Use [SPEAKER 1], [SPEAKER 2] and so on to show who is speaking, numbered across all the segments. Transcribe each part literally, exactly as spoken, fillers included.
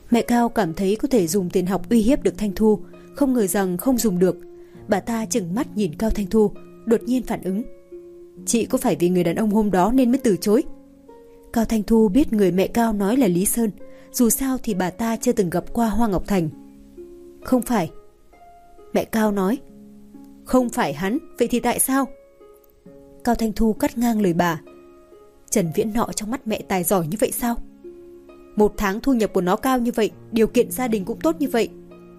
[SPEAKER 1] Mẹ Cao cảm thấy có thể dùng tiền học uy hiếp được Thanh Thu, không ngờ rằng không dùng được. Bà ta trừng mắt nhìn Cao Thanh Thu, đột nhiên phản ứng. Chị có phải vì người đàn ông hôm đó nên mới từ chối? Cao Thanh Thu biết người mẹ Cao nói là Lý Sơn, dù sao thì bà ta chưa từng gặp qua Hoa Ngọc Thành. Không phải. Mẹ Cao nói. Không phải hắn, vậy thì tại sao? Cao Thanh Thu cắt ngang lời bà. Trần Viễn nọ trong mắt mẹ tài giỏi như vậy sao? Một tháng thu nhập của nó cao như vậy, điều kiện gia đình cũng tốt như vậy.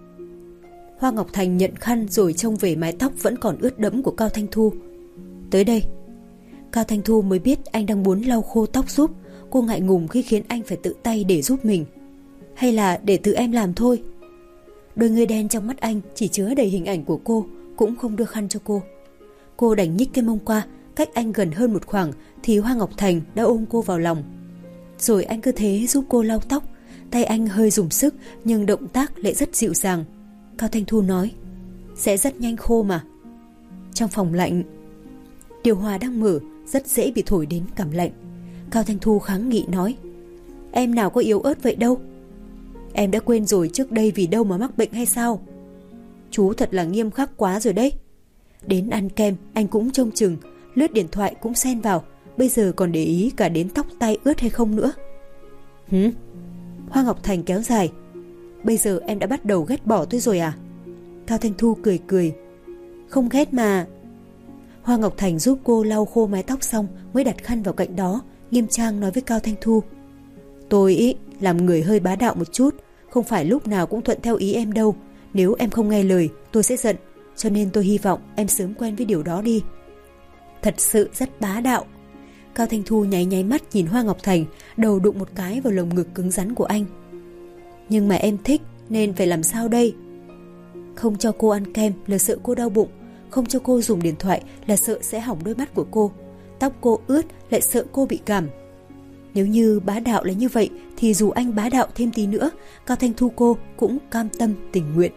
[SPEAKER 1] Hoa Ngọc Thành nhận khăn rồi trông về mái tóc vẫn còn ướt đẫm của Cao Thanh Thu. Tới đây. Cao Thanh Thu mới biết anh đang muốn lau khô tóc giúp. Cô ngại ngùng khi khiến anh phải tự tay để giúp mình. Hay là để tự em làm thôi? Đôi người đen trong mắt anh chỉ chứa đầy hình ảnh của cô, cũng không đưa khăn cho cô. Cô đành nhích cái mông qua, cách anh gần hơn một khoảng thì Hoa Ngọc Thành đã ôm cô vào lòng. Rồi anh cứ thế giúp cô lau tóc. Tay anh hơi dùng sức nhưng động tác lại rất dịu dàng. Cao Thanh Thu nói, sẽ rất nhanh khô mà. Trong phòng lạnh, điều hòa đang mở, rất dễ bị thổi đến cảm lạnh. Cao Thanh Thu kháng nghị nói, em nào có yếu ớt vậy đâu. Em đã quên rồi trước đây vì đâu mà mắc bệnh hay sao? Chú thật là nghiêm khắc quá rồi đấy. Đến ăn kem anh cũng trông chừng, lướt điện thoại cũng xen vào, bây giờ còn để ý cả đến tóc tay ướt hay không nữa. Hử? Hoa Ngọc Thành kéo dài. Bây giờ em đã bắt đầu ghét bỏ tôi rồi à? Cao Thanh Thu cười cười. Không ghét mà. Hoa Ngọc Thành giúp cô lau khô mái tóc xong mới đặt khăn vào cạnh đó, nghiêm trang nói với Cao Thanh Thu. Tôi ý, làm người hơi bá đạo một chút, không phải lúc nào cũng thuận theo ý em đâu. Nếu em không nghe lời tôi sẽ giận, cho nên tôi hy vọng em sớm quen với điều đó đi. Thật sự rất bá đạo. Cao Thanh Thu nháy nháy mắt nhìn Hoa Ngọc Thành, đầu đụng một cái vào lồng ngực cứng rắn của anh. Nhưng mà em thích nên phải làm sao đây? Không cho cô ăn kem là sợ cô đau bụng, không cho cô dùng điện thoại là sợ sẽ hỏng đôi mắt của cô, tóc cô ướt lại sợ cô bị cảm. Nếu như bá đạo là như vậy thì dù anh bá đạo thêm tí nữa, Cao Thanh Thu cô cũng cam tâm tình nguyện.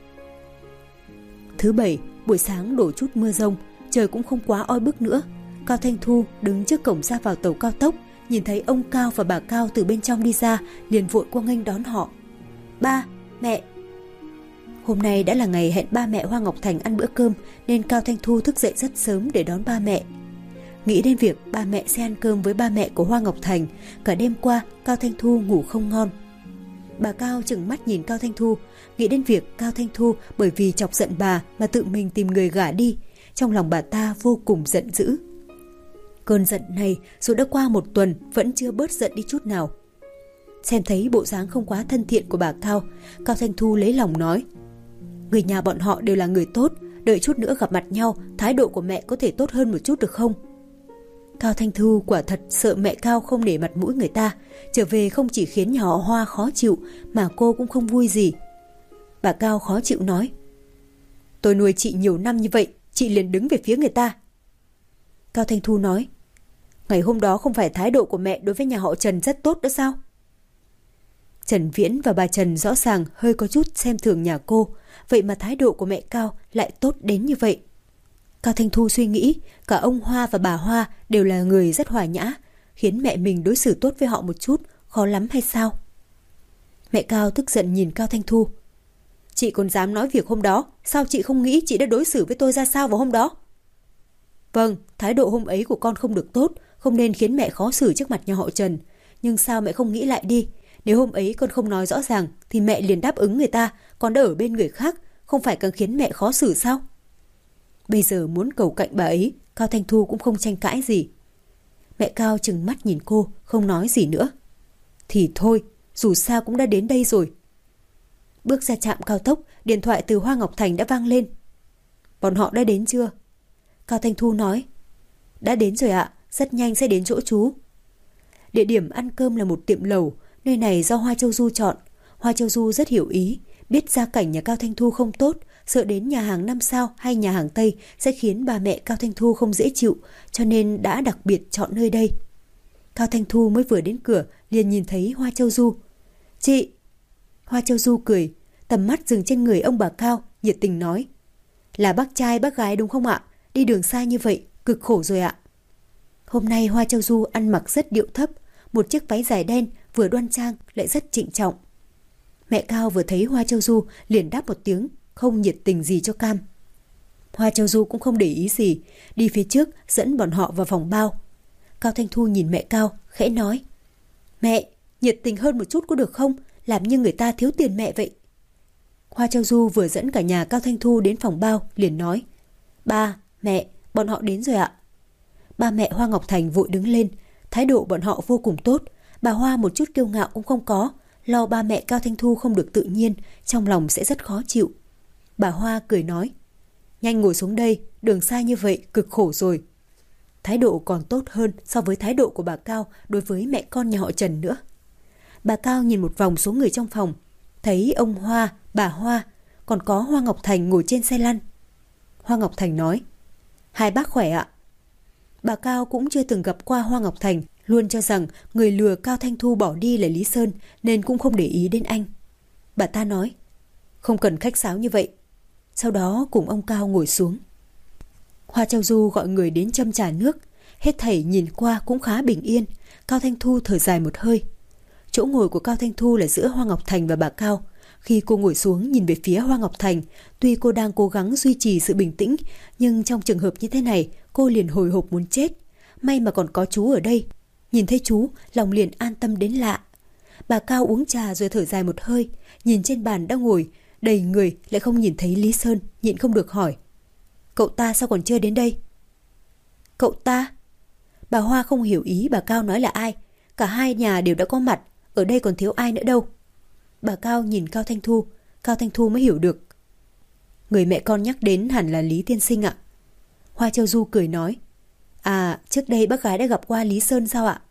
[SPEAKER 1] Thứ bảy, buổi sáng đổ chút mưa rông, trời cũng không quá oi bức nữa. Cao Thanh Thu đứng trước cổng ra vào tàu cao tốc, nhìn thấy ông Cao và bà Cao từ bên trong đi ra, liền vội qua nghênh đón họ. Ba, mẹ. Hôm nay đã là ngày hẹn ba mẹ Hoa Ngọc Thành ăn bữa cơm, nên Cao Thanh Thu thức dậy rất sớm để đón ba mẹ. Nghĩ đến việc ba mẹ sẽ ăn cơm với ba mẹ của Hoa Ngọc Thành, cả đêm qua Cao Thanh Thu ngủ không ngon. Bà Cao trừng mắt nhìn Cao Thanh Thu, nghĩ đến việc Cao Thanh Thu bởi vì chọc giận bà mà tự mình tìm người gả đi, trong lòng bà ta vô cùng giận dữ. Cơn giận này dù đã qua một tuần vẫn chưa bớt giận đi chút nào. Xem thấy bộ dáng không quá thân thiện của bà Cao, Cao Thanh Thu lấy lòng nói, người nhà bọn họ đều là người tốt, đợi chút nữa gặp mặt nhau, thái độ của mẹ có thể tốt hơn một chút được không? Cao Thanh Thu quả thật sợ mẹ Cao không nể mặt mũi người ta, trở về không chỉ khiến nhà họ Hoa khó chịu mà cô cũng không vui gì. Bà Cao khó chịu nói, tôi nuôi chị nhiều năm như vậy, chị liền đứng về phía người ta. Cao Thanh Thu nói, ngày hôm đó không phải thái độ của mẹ đối với nhà họ Trần rất tốt đó sao? Trần Viễn và bà Trần rõ ràng hơi có chút xem thường nhà cô, vậy mà thái độ của mẹ Cao lại tốt đến như vậy. Cao Thanh Thu suy nghĩ, cả ông Hoa và bà Hoa đều là người rất hòa nhã, khiến mẹ mình đối xử tốt với họ một chút, khó lắm hay sao? Mẹ Cao tức giận nhìn Cao Thanh Thu. Chị còn dám nói việc hôm đó, sao chị không nghĩ chị đã đối xử với tôi ra sao vào hôm đó? Vâng, thái độ hôm ấy của con không được tốt, không nên khiến mẹ khó xử trước mặt nhà họ Trần. Nhưng sao mẹ không nghĩ lại đi, nếu hôm ấy con không nói rõ ràng thì mẹ liền đáp ứng người ta, con đã ở bên người khác, không phải càng khiến mẹ khó xử sao? Bây giờ muốn cầu cạnh bà ấy, Cao Thanh Thu cũng không tranh cãi gì. Mẹ Cao trừng mắt nhìn cô, không nói gì nữa. Thì thôi, dù sao cũng đã đến đây rồi. Bước ra trạm cao tốc, điện thoại từ Hoa Ngọc Thành đã vang lên. Bọn họ đã đến chưa? Cao Thanh Thu nói. Đã đến rồi ạ, rất nhanh sẽ đến chỗ chú. Địa điểm ăn cơm là một tiệm lẩu, nơi này do Hoa Châu Du chọn. Hoa Châu Du rất hiểu ý, biết gia cảnh nhà Cao Thanh Thu không tốt, sợ đến nhà hàng năm sao hay nhà hàng Tây sẽ khiến bà mẹ Cao Thanh Thu không dễ chịu, cho nên đã đặc biệt chọn nơi đây. Cao Thanh Thu mới vừa đến cửa liền nhìn thấy Hoa Châu Du. Chị! Hoa Châu Du cười, tầm mắt dừng trên người ông bà Cao, nhiệt tình nói. Là bác trai bác gái đúng không ạ? Đi đường xa như vậy, cực khổ rồi ạ. Hôm nay Hoa Châu Du ăn mặc rất điệu thấp, một chiếc váy dài đen vừa đoan trang lại rất trịnh trọng. Mẹ Cao vừa thấy Hoa Châu Du liền đáp một tiếng, không nhiệt tình gì cho cam. Hoa Châu Du cũng không để ý gì, đi phía trước dẫn bọn họ vào phòng bao. Cao Thanh Thu nhìn mẹ Cao, khẽ nói: Mẹ, nhiệt tình hơn một chút có được không? Làm như người ta thiếu tiền mẹ vậy. Hoa Châu Du vừa dẫn cả nhà Cao Thanh Thu đến phòng bao, liền nói: Ba, mẹ, bọn họ đến rồi ạ. Ba mẹ Hoa Ngọc Thành vội đứng lên, thái độ bọn họ vô cùng tốt. Bà Hoa một chút kiêu ngạo cũng không có, lo ba mẹ Cao Thanh Thu không được tự nhiên, trong lòng sẽ rất khó chịu. Bà Hoa cười nói: Nhanh ngồi xuống đây, đường xa như vậy cực khổ rồi. Thái độ còn tốt hơn so với thái độ của bà Cao đối với mẹ con nhà họ Trần nữa. Bà Cao nhìn một vòng số người trong phòng, thấy ông Hoa, bà Hoa, còn có Hoa Ngọc Thành ngồi trên xe lăn. Hoa Ngọc Thành nói: Hai bác khỏe ạ. Bà Cao cũng chưa từng gặp qua Hoa Ngọc Thành, luôn cho rằng người lừa Cao Thanh Thu bỏ đi là Lý Sơn nên cũng không để ý đến anh. Bà ta nói: Không cần khách sáo như vậy. Sau đó cùng ông Cao ngồi xuống. Hoa Châu Du gọi người đến châm trà nước, hết thảy nhìn qua cũng khá bình yên. Cao Thanh Thu thở dài một hơi. Chỗ ngồi của Cao Thanh Thu là giữa Hoa Ngọc Thành và bà Cao. Khi cô ngồi xuống nhìn về phía Hoa Ngọc Thành, tuy cô đang cố gắng duy trì sự bình tĩnh, nhưng trong trường hợp như thế này, cô liền hồi hộp muốn chết. May mà còn có chú ở đây. Nhìn thấy chú, lòng liền an tâm đến lạ. Bà Cao uống trà rồi thở dài một hơi, nhìn trên bàn đang ngồi đầy người lại không nhìn thấy Lý Sơn, nhịn không được hỏi: Cậu ta sao còn chưa đến đây? Cậu ta? Bà Hoa không hiểu ý bà Cao nói là ai. Cả hai nhà đều đã có mặt, ở đây còn thiếu ai nữa đâu. Bà Cao nhìn Cao Thanh Thu, Cao Thanh Thu mới hiểu được. Người mẹ con nhắc đến hẳn là Lý tiên sinh ạ. Hoa Châu Du cười nói: À, trước đây bác gái đã gặp qua Lý Sơn sao ạ?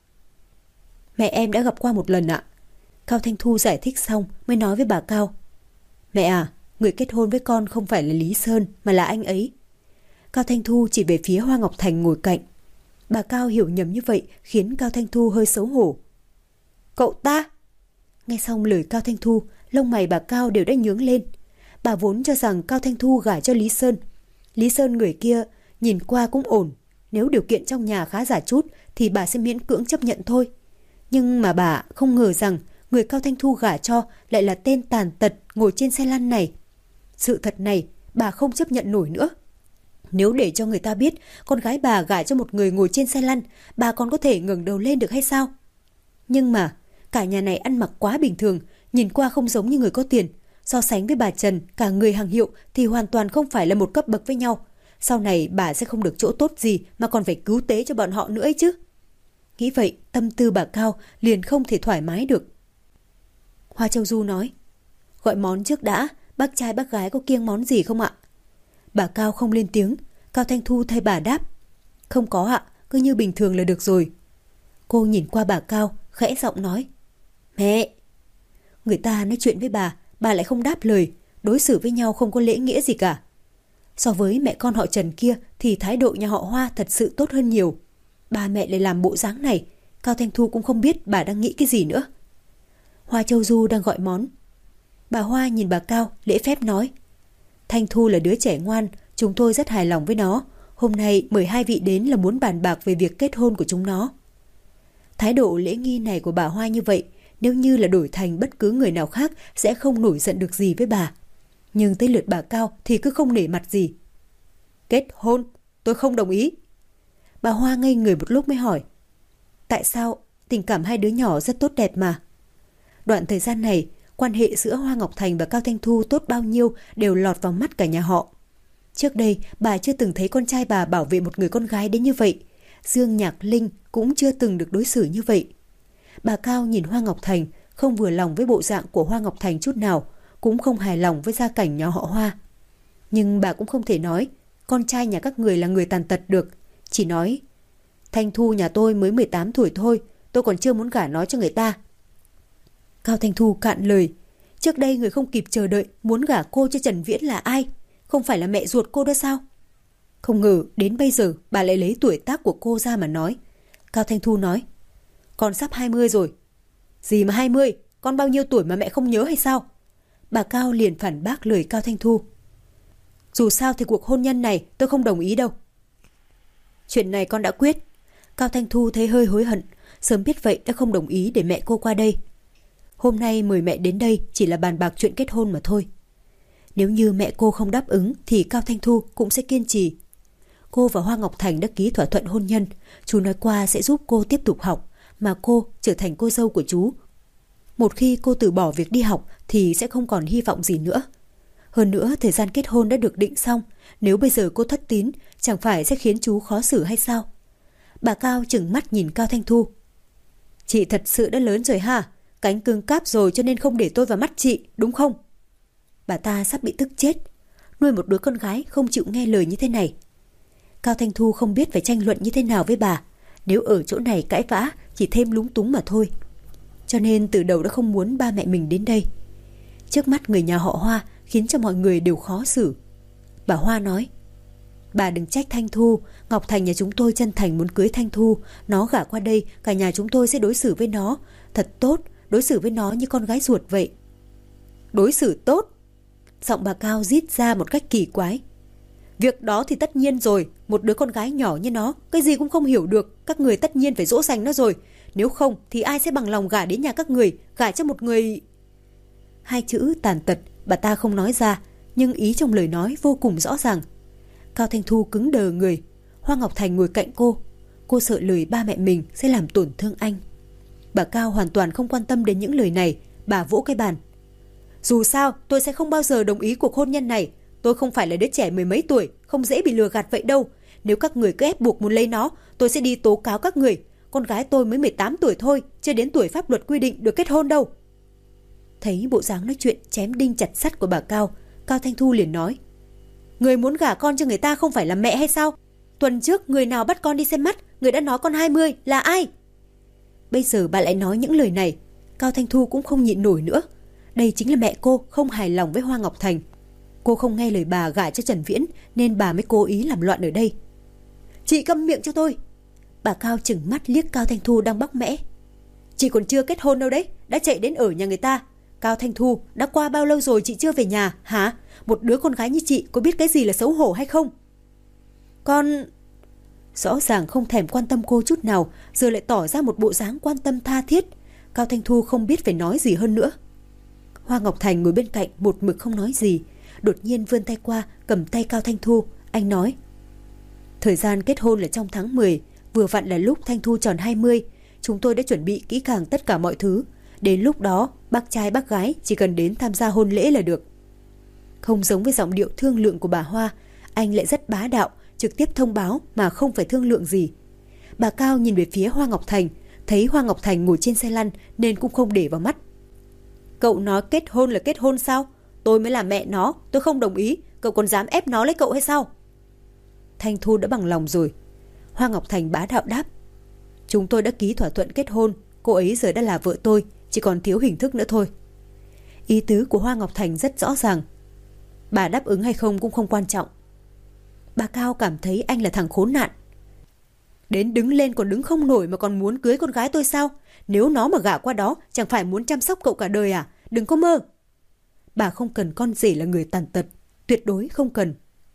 [SPEAKER 1] Mẹ em đã gặp qua một lần ạ. Cao Thanh Thu giải thích xong mới nói với bà Cao: Mẹ à, người kết hôn với con không phải là Lý Sơn mà là anh ấy. Cao Thanh Thu chỉ về phía Hoa Ngọc Thành ngồi cạnh. Bà Cao hiểu nhầm như vậy khiến Cao Thanh Thu hơi xấu hổ. Cậu ta? Nghe xong lời Cao Thanh Thu, lông mày bà Cao đều đã nhướng lên. Bà vốn cho rằng Cao Thanh Thu gả cho Lý Sơn. Lý Sơn người kia nhìn qua cũng ổn, nếu điều kiện trong nhà khá giả chút thì bà sẽ miễn cưỡng chấp nhận thôi. Nhưng mà bà không ngờ rằng người Cao Thanh Thu gả cho lại là tên tàn tật ngồi trên xe lăn này. Sự thật này bà không chấp nhận nổi nữa. Nếu để cho người ta biết con gái bà gả cho một người ngồi trên xe lăn, bà còn có thể ngẩng đầu lên được hay sao? Nhưng mà cả nhà này ăn mặc quá bình thường, nhìn qua không giống như người có tiền. So sánh với bà Trần, cả người hàng hiệu thì hoàn toàn không phải là một cấp bậc với nhau. Sau này bà sẽ không được chỗ tốt gì mà còn phải cứu tế cho bọn họ nữa ấy chứ. Nghĩ vậy, tâm tư bà Cao liền không thể thoải mái được. Hoa Châu Du nói: Gọi món trước đã, bác trai bác gái có kiêng món gì không ạ? Bà Cao không lên tiếng. Cao Thanh Thu thay bà đáp: Không có ạ, cứ như bình thường là được rồi. Cô nhìn qua bà Cao, khẽ giọng nói: Mẹ! Người ta nói chuyện với bà, bà lại không đáp lời, đối xử với nhau không có lễ nghĩa gì cả. So với mẹ con họ Trần kia thì thái độ nhà họ Hoa thật sự tốt hơn nhiều. Ba mẹ lại làm bộ dáng này, Cao Thanh Thu cũng không biết bà đang nghĩ cái gì nữa. Hoa Châu Du đang gọi món. Bà Hoa nhìn bà Cao, lễ phép nói: Thanh Thu là đứa trẻ ngoan, chúng tôi rất hài lòng với nó. Hôm nay mời hai vị đến là muốn bàn bạc về việc kết hôn của chúng nó. Thái độ lễ nghi này của bà Hoa như vậy, nếu như là đổi thành bất cứ người nào khác sẽ không nổi giận được gì với bà. Nhưng tới lượt bà Cao thì cứ không nể mặt gì. Kết hôn? Tôi không đồng ý. Bà Hoa ngây người một lúc mới hỏi: Tại sao? Tình cảm hai đứa nhỏ rất tốt đẹp mà. Đoạn thời gian này, quan hệ giữa Hoa Ngọc Thành và Cao Thanh Thu tốt bao nhiêu đều lọt vào mắt cả nhà họ. Trước đây, bà chưa từng thấy con trai bà bảo vệ một người con gái đến như vậy. Dương Nhạc Linh cũng chưa từng được đối xử như vậy. Bà Cao nhìn Hoa Ngọc Thành, không vừa lòng với bộ dạng của Hoa Ngọc Thành chút nào, cũng không hài lòng với gia cảnh nhà họ Hoa. Nhưng bà cũng không thể nói con trai nhà các người là người tàn tật được. Chỉ nói: Thanh Thu nhà tôi mới mười tám tuổi thôi, tôi còn chưa muốn gả nó cho người ta. Cao Thanh Thu cạn lời. Trước đây người không kịp chờ đợi muốn gả cô cho Trần Viễn là ai? Không phải là mẹ ruột cô đó sao? Không ngờ đến bây giờ bà lại lấy tuổi tác của cô ra mà nói. Cao Thanh Thu nói: Con sắp hai mươi rồi. Gì mà hai mươi? Con bao nhiêu tuổi mà mẹ không nhớ hay sao? Bà Cao liền phản bác lời Cao Thanh Thu. Dù sao thì cuộc hôn nhân này tôi không đồng ý đâu. Chuyện này con đã quyết. Cao Thanh Thu thấy hơi hối hận, sớm biết vậy đã không đồng ý để mẹ cô qua đây. Hôm nay mời mẹ đến đây chỉ là bàn bạc chuyện kết hôn mà thôi. Nếu như mẹ cô không đáp ứng thì Cao Thanh Thu cũng sẽ kiên trì. Cô và Hoa Ngọc Thành đã ký thỏa thuận hôn nhân. Chú nói qua sẽ giúp cô tiếp tục học, mà cô trở thành cô dâu của chú. Một khi cô từ bỏ việc đi học thì sẽ không còn hy vọng gì nữa. Hơn nữa thời gian kết hôn đã được định xong. Nếu bây giờ cô thất tín, chẳng phải sẽ khiến chú khó xử hay sao? Bà Cao trừng mắt nhìn Cao Thanh Thu. Chị thật sự đã lớn rồi ha, cánh cứng cáp rồi cho nên không để tôi vào mắt chị, đúng không? Bà ta sắp bị tức chết. Nuôi một đứa con gái không chịu nghe lời như thế này. Cao Thanh Thu không biết phải tranh luận như thế nào với bà. Nếu ở chỗ này cãi vã chỉ thêm lúng túng mà thôi. Cho nên từ đầu đã không muốn ba mẹ mình đến đây. Trước mắt người nhà họ Hoa khiến cho mọi người đều khó xử. Bà Hoa nói: Bà đừng trách Thanh Thu, Ngọc Thành nhà chúng tôi chân thành muốn cưới Thanh Thu. Nó gả qua đây, cả nhà chúng tôi sẽ đối xử với nó thật tốt, đối xử với nó như con gái ruột vậy. Đối xử tốt? Giọng bà Cao rít ra một cách kỳ quái. Việc đó thì tất nhiên rồi, một đứa con gái nhỏ như nó, cái gì cũng không hiểu được, các người tất nhiên phải dỗ dành nó rồi. Nếu không thì ai sẽ bằng lòng gả đến nhà các người, gả cho một người... Hai chữ tàn tật bà ta không nói ra, nhưng ý trong lời nói vô cùng rõ ràng. Cao Thanh Thu cứng đờ người. Hoa Ngọc Thành ngồi cạnh cô. Cô sợ lời ba mẹ mình sẽ làm tổn thương anh. Bà Cao hoàn toàn không quan tâm đến những lời này. Bà vỗ cái bàn. Dù sao tôi sẽ không bao giờ đồng ý cuộc hôn nhân này. Tôi không phải là đứa trẻ mười mấy tuổi, không dễ bị lừa gạt vậy đâu. Nếu các người cứ ép buộc muốn lấy nó, tôi sẽ đi tố cáo các người. Con gái tôi mới mười tám tuổi thôi, chưa đến tuổi pháp luật quy định được kết hôn đâu. Thấy bộ dáng nói chuyện chém đinh chặt sắt của bà Cao, Cao Thanh Thu liền nói: Người muốn gả con cho người ta không phải là mẹ hay sao? Tuần trước người nào bắt con đi xem mắt, người đã nói con hai mươi là ai? Bây giờ bà lại nói những lời này. Cao Thanh Thu cũng không nhịn nổi nữa. Đây chính là mẹ cô không hài lòng với Hoa Ngọc Thành. Cô không nghe lời bà gả cho Trần Viễn, nên bà mới cố ý làm loạn ở đây. Chị câm miệng cho tôi. Bà Cao chừng mắt liếc Cao Thanh Thu đang bóc mẽ. Chị còn chưa kết hôn đâu đấy, đã chạy đến ở nhà người ta. Cao Thanh Thu, đã qua bao lâu rồi chị chưa về nhà hả? Một đứa con gái như chị có biết cái gì là xấu hổ hay không? Con... Rõ ràng không thèm quan tâm cô chút nào, giờ lại tỏ ra một bộ dáng quan tâm tha thiết. Cao Thanh Thu không biết phải nói gì hơn nữa. Hoa Ngọc Thành ngồi bên cạnh một mực không nói gì. Đột nhiên vươn tay qua cầm tay Cao Thanh Thu. Anh nói: Thời gian kết hôn là trong tháng mười, vừa vặn là lúc Thanh Thu tròn hai mươi. Chúng tôi đã chuẩn bị kỹ càng tất cả mọi thứ. Đến lúc đó bác trai bác gái chỉ cần đến tham gia hôn lễ là được. Không giống với giọng điệu thương lượng của bà Hoa, anh lại rất bá đạo, trực tiếp thông báo mà không phải thương lượng gì. Bà Cao nhìn về phía Hoa Ngọc Thành, thấy Hoa Ngọc Thành ngồi trên xe lăn nên cũng không để vào mắt. Cậu nói kết hôn là kết hôn sao? Tôi mới là mẹ nó, tôi không đồng ý. Cậu còn dám ép nó lấy cậu hay sao? Thanh Thu đã bằng lòng rồi. Hoa Ngọc Thành bá đạo đáp: Chúng tôi đã ký thỏa thuận kết hôn, cô ấy giờ đã là vợ tôi, chỉ còn thiếu hình thức nữa thôi. Ý tứ của Hoa Ngọc Thành rất rõ ràng. Bà đáp ứng hay không cũng không quan trọng. Bà Cao cảm thấy anh là thằng khốn nạn. Đến đứng lên còn đứng không nổi mà còn muốn cưới con gái tôi sao? Nếu nó mà gả qua đó chẳng phải muốn chăm sóc cậu cả đời à? Đừng có mơ. Bà không cần con rể là người tàn tật, tuyệt đối không cần.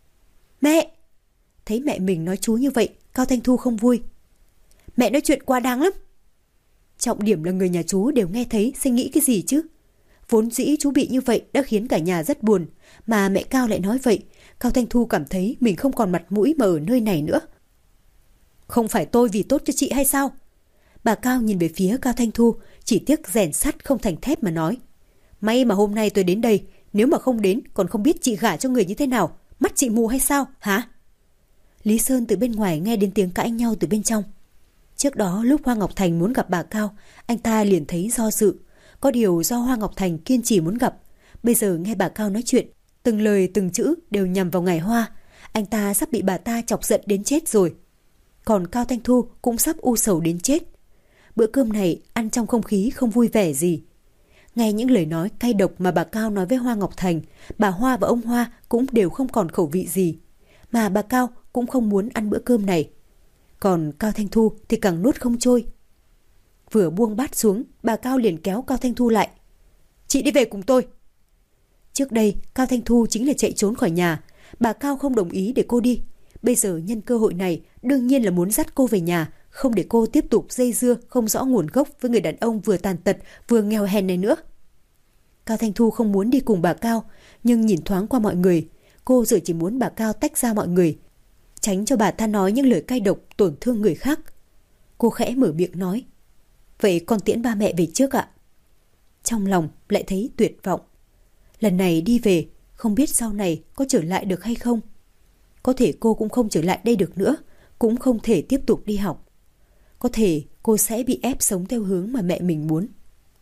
[SPEAKER 1] Mẹ! Thấy mẹ mình nói chú như vậy, Cao Thanh Thu không vui. Mẹ nói chuyện quá đáng lắm. Trọng điểm là người nhà chú đều nghe thấy, sẽ nghĩ cái gì chứ? Vốn dĩ chú bị như vậy đã khiến cả nhà rất buồn, mà mẹ Cao lại nói vậy. Cao Thanh Thu cảm thấy mình không còn mặt mũi mà ở nơi này nữa. Không phải tôi vì tốt cho chị hay sao? Bà Cao nhìn về phía Cao Thanh Thu, chỉ tiếc rèn sắt không thành thép mà nói: May mà hôm nay tôi đến đây, nếu mà không đến còn không biết chị gả cho người như thế nào. Mắt chị mù hay sao hả? Lý Sơn từ bên ngoài nghe đến tiếng cãi nhau từ bên trong. Trước đó lúc Hoa Ngọc Thành muốn gặp bà Cao, anh ta liền thấy do dự. Có điều do Hoa Ngọc Thành kiên trì muốn gặp. Bây giờ nghe bà Cao nói chuyện, từng lời từng chữ đều nhằm vào ngày Hoa. Anh ta sắp bị bà ta chọc giận đến chết rồi. Còn Cao Thanh Thu cũng sắp u sầu đến chết. Bữa cơm này ăn trong không khí không vui vẻ gì. Nghe những lời nói cay độc mà bà Cao nói với Hoa Ngọc Thành, bà Hoa và ông Hoa cũng đều không còn khẩu vị gì. Mà bà Cao cũng không muốn ăn bữa cơm này. Còn Cao Thanh Thu thì càng nuốt không trôi. Vừa buông bát xuống, bà Cao liền kéo Cao Thanh Thu lại. Chị đi về cùng tôi. Trước đây Cao Thanh Thu chính là chạy trốn khỏi nhà. Bà Cao không đồng ý để cô đi. Bây giờ nhân cơ hội này đương nhiên là muốn dắt cô về nhà, không để cô tiếp tục dây dưa không rõ nguồn gốc với người đàn ông vừa tàn tật vừa nghèo hèn này nữa. Cao Thanh Thu không muốn đi cùng bà Cao, nhưng nhìn thoáng qua mọi người, cô giờ chỉ muốn bà Cao tách ra mọi người, tránh cho bà ta nói những lời cay độc tổn thương người khác. Cô khẽ mở miệng nói, vậy con tiễn ba mẹ về trước ạ. Trong lòng lại thấy tuyệt vọng. Lần này đi về, không biết sau này có trở lại được hay không. Có thể cô cũng không trở lại đây được nữa, cũng không thể tiếp tục đi học. Có thể cô sẽ bị ép sống theo hướng mà mẹ mình muốn.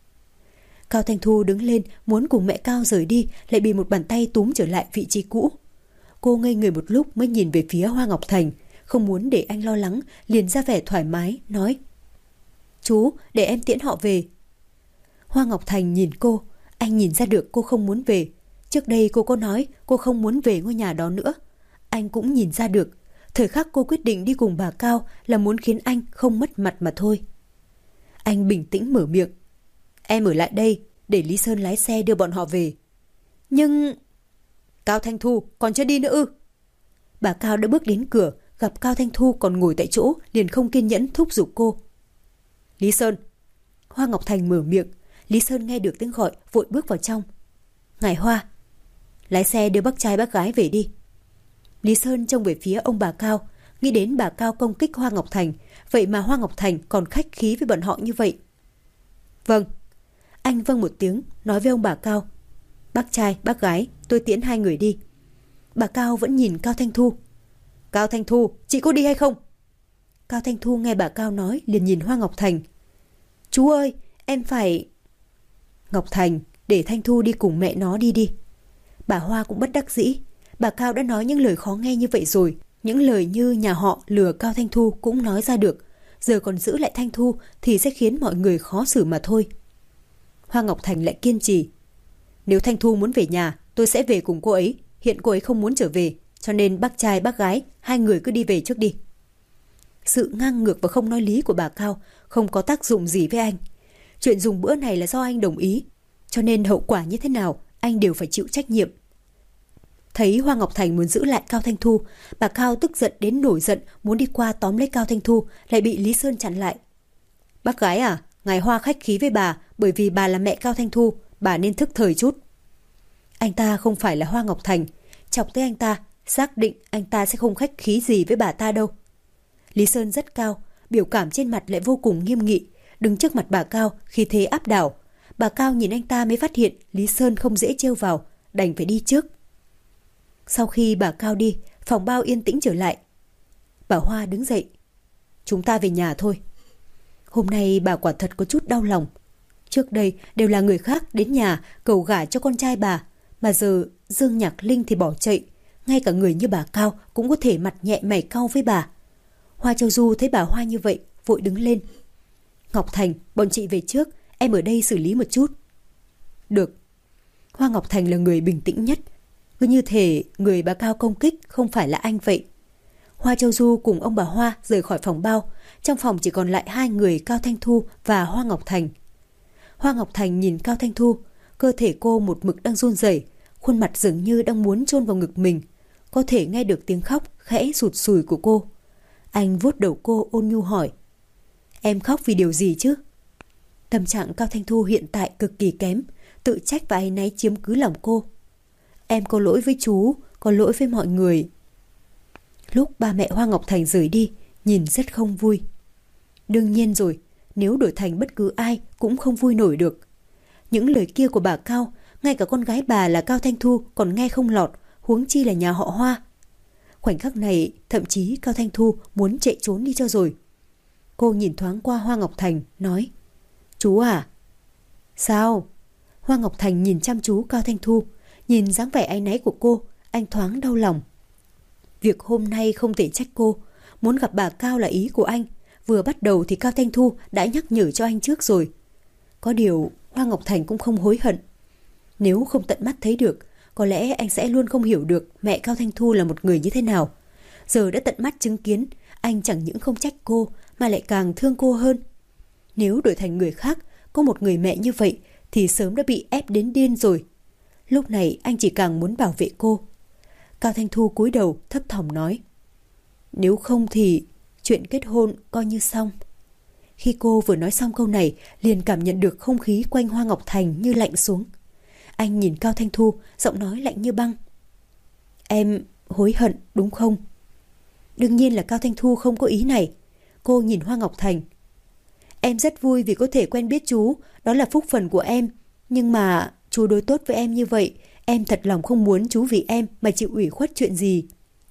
[SPEAKER 1] Cao Thanh Thu đứng lên muốn cùng mẹ Cao rời đi, lại bị một bàn tay túm trở lại vị trí cũ. Cô ngây người một lúc mới nhìn về phía Hoa Ngọc Thành, không muốn để anh lo lắng, liền ra vẻ thoải mái, nói, chú, để em tiễn họ về. Hoa Ngọc Thành nhìn cô, anh nhìn ra được cô không muốn về. Trước đây cô có nói cô không muốn về ngôi nhà đó nữa. Anh cũng nhìn ra được, thời khắc cô quyết định đi cùng bà Cao là muốn khiến anh không mất mặt mà thôi. Anh bình tĩnh mở miệng, em ở lại đây để Lý Sơn lái xe đưa bọn họ về. Nhưng... Cao Thanh Thu còn chưa đi nữa ư? Bà Cao đã bước đến cửa, gặp Cao Thanh Thu còn ngồi tại chỗ, liền không kiên nhẫn thúc giục cô. Lý Sơn. Hoa Ngọc Thành mở miệng. Lý Sơn nghe được tiếng gọi vội bước vào trong. Ngài Hoa, lái xe đưa bác trai bác gái về đi. Lý Sơn trông về phía ông bà Cao, nghĩ đến bà Cao công kích Hoa Ngọc Thành, vậy mà Hoa Ngọc Thành còn khách khí với bọn họ như vậy. Vâng. Anh vâng một tiếng, nói với ông bà Cao, bác trai bác gái, tôi tiễn hai người đi. Bà Cao vẫn nhìn Cao Thanh Thu. Cao Thanh Thu, chị có đi hay không? Cao Thanh Thu nghe bà Cao nói liền nhìn Hoa Ngọc Thành. Chú ơi, em phải... Ngọc Thành, để Thanh Thu đi cùng mẹ nó đi đi. Bà Hoa cũng bất đắc dĩ. Bà Cao đã nói những lời khó nghe như vậy rồi. Những lời như nhà họ lừa Cao Thanh Thu cũng nói ra được. Giờ còn giữ lại Thanh Thu thì sẽ khiến mọi người khó xử mà thôi. Hoa Ngọc Thành lại kiên trì. Nếu Thanh Thu muốn về nhà, tôi sẽ về cùng cô ấy. Hiện cô ấy không muốn trở về, cho nên bác trai bác gái, hai người cứ đi về trước đi. Sự ngang ngược và không nói lý của bà Cao không có tác dụng gì với anh. Chuyện dùng bữa này là do anh đồng ý, cho nên hậu quả như thế nào anh đều phải chịu trách nhiệm. Thấy Hoa Ngọc Thành muốn giữ lại Cao Thanh Thu, bà Cao tức giận đến nổi giận, muốn đi qua tóm lấy Cao Thanh Thu, lại bị Lý Sơn chặn lại. Bác gái à, ngài Hoa khách khí với bà, bởi vì bà là mẹ Cao Thanh Thu, bà nên thức thời chút. Anh ta không phải là Hoa Ngọc Thành, chọc tới anh ta, xác định anh ta sẽ không khách khí gì với bà ta đâu. Lý Sơn rất cao, biểu cảm trên mặt lại vô cùng nghiêm nghị, đứng trước mặt bà Cao khi thế áp đảo. Bà Cao nhìn anh ta mới phát hiện Lý Sơn không dễ trêu vào, đành phải đi trước. Sau khi bà Cao đi, phòng bao yên tĩnh trở lại. Bà Hoa đứng dậy. Chúng ta về nhà thôi. Hôm nay bà quả thật có chút đau lòng. Trước đây đều là người khác đến nhà cầu gả cho con trai bà, mà giờ Dương Nhạc Linh thì bỏ chạy. Ngay cả người như bà Cao cũng có thể mặt nhẹ mày cau với bà. Hoa Châu Du thấy bà Hoa như vậy, vội đứng lên. Ngọc Thành, bọn chị về trước, em ở đây xử lý một chút. Được. Hoa Ngọc Thành là người bình tĩnh nhất. Cứ như thể người bà Cao công kích không phải là anh vậy. Hoa Châu Du cùng ông bà Hoa rời khỏi phòng bao. Trong phòng chỉ còn lại hai người, Cao Thanh Thu và Hoa Ngọc Thành. Hoa Ngọc Thành nhìn Cao Thanh Thu, cơ thể cô một mực đang run rẩy, khuôn mặt dường như đang muốn chôn vào ngực mình. Có thể nghe được tiếng khóc khẽ sụt sùi của cô. Anh vuốt đầu cô ôn nhu hỏi, em khóc vì điều gì chứ? Tâm trạng Cao Thanh Thu hiện tại cực kỳ kém, tự trách và áy náy chiếm cứ lòng cô. Em có lỗi với chú, có lỗi với mọi người. Lúc ba mẹ Hoa Ngọc Thành rời đi, nhìn rất không vui. Đương nhiên rồi, nếu đổi thành bất cứ ai cũng không vui nổi được. Những lời kia của bà Cao, ngay cả con gái bà là Cao Thanh Thu còn nghe không lọt, huống chi là nhà họ Hoa. Khoảnh khắc này, thậm chí Cao Thanh Thu muốn chạy trốn đi cho rồi. Cô nhìn thoáng qua Hoa Ngọc Thành, nói, chú à? Sao? Hoa Ngọc Thành nhìn chăm chú Cao Thanh Thu, nhìn dáng vẻ áy náy của cô, anh thoáng đau lòng. Việc hôm nay không thể trách cô, muốn gặp bà Cao là ý của anh. Vừa bắt đầu thì Cao Thanh Thu đã nhắc nhở cho anh trước rồi. Có điều Hoa Ngọc Thành cũng không hối hận. Nếu không tận mắt thấy được, có lẽ anh sẽ luôn không hiểu được mẹ Cao Thanh Thu là một người như thế nào. Giờ đã tận mắt chứng kiến, anh chẳng những không trách cô mà lại càng thương cô hơn. Nếu đổi thành người khác, có một người mẹ như vậy thì sớm đã bị ép đến điên rồi. Lúc này anh chỉ càng muốn bảo vệ cô. Cao Thanh Thu cúi đầu thấp thỏm nói, nếu không thì Chuyện kết hôn coi như xong. Khi cô vừa nói xong câu này, liền cảm nhận được không khí quanh Hoa Ngọc Thành như lạnh xuống. Anh nhìn Cao Thanh Thu, giọng nói lạnh như băng. Em hối hận đúng không? Đương nhiên là Cao Thanh Thu không có ý này. Cô nhìn Hoa Ngọc Thành. Em rất vui vì có thể quen biết chú, đó là phúc phần của em. Nhưng mà chú đối tốt với em như vậy, em thật lòng không muốn chú vì em mà chịu ủy khuất chuyện gì.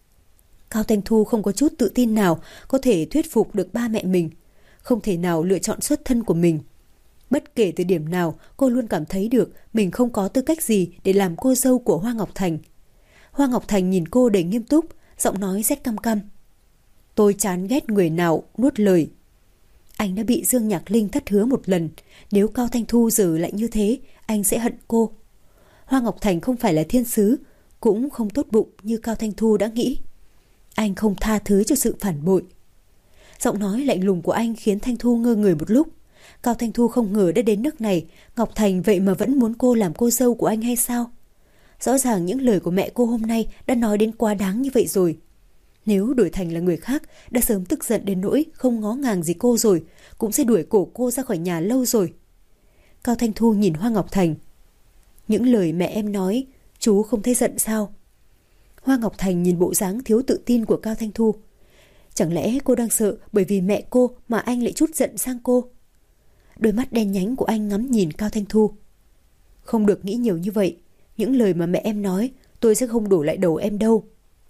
[SPEAKER 1] Cao Thanh Thu không có chút tự tin nào có thể thuyết phục được ba mẹ mình, không thể nào lựa chọn xuất thân của mình. Bất kể từ điểm nào, cô luôn cảm thấy được mình không có tư cách gì để làm cô dâu của Hoa Ngọc Thành. Hoa Ngọc Thành nhìn cô đầy nghiêm túc, giọng nói rét căm căm. Tôi chán ghét người nào nuốt lời. Anh đã bị Dương Nhạc Linh thất hứa một lần, nếu Cao Thanh Thu giờ lại như thế, anh sẽ hận cô. Hoa Ngọc Thành không phải là thiên sứ, cũng không tốt bụng như Cao Thanh Thu đã nghĩ. Anh không tha thứ cho sự phản bội. Giọng nói lạnh lùng của anh khiến Thanh Thu ngơ người một lúc. Cao Thanh Thu không ngờ đã đến nước này, Ngọc Thành vậy mà vẫn muốn cô làm cô dâu của anh hay sao? Rõ ràng những lời của mẹ cô hôm nay đã nói đến quá đáng như vậy rồi. Nếu đổi thành là người khác, đã sớm tức giận đến nỗi không ngó ngàng gì cô rồi, cũng sẽ đuổi cổ cô ra khỏi nhà lâu rồi. Cao Thanh Thu nhìn Hoa Ngọc Thành. Những lời mẹ em nói, chú không thấy giận sao? Hoa Ngọc Thành nhìn bộ dáng thiếu tự tin của Cao Thanh Thu. Chẳng lẽ cô đang sợ bởi vì mẹ cô mà anh lại trút giận sang cô? Đôi mắt đen nhánh của anh ngắm nhìn Cao Thanh Thu. Không được nghĩ nhiều như vậy. Những lời mà mẹ em nói, tôi sẽ không đổ lại đầu em đâu.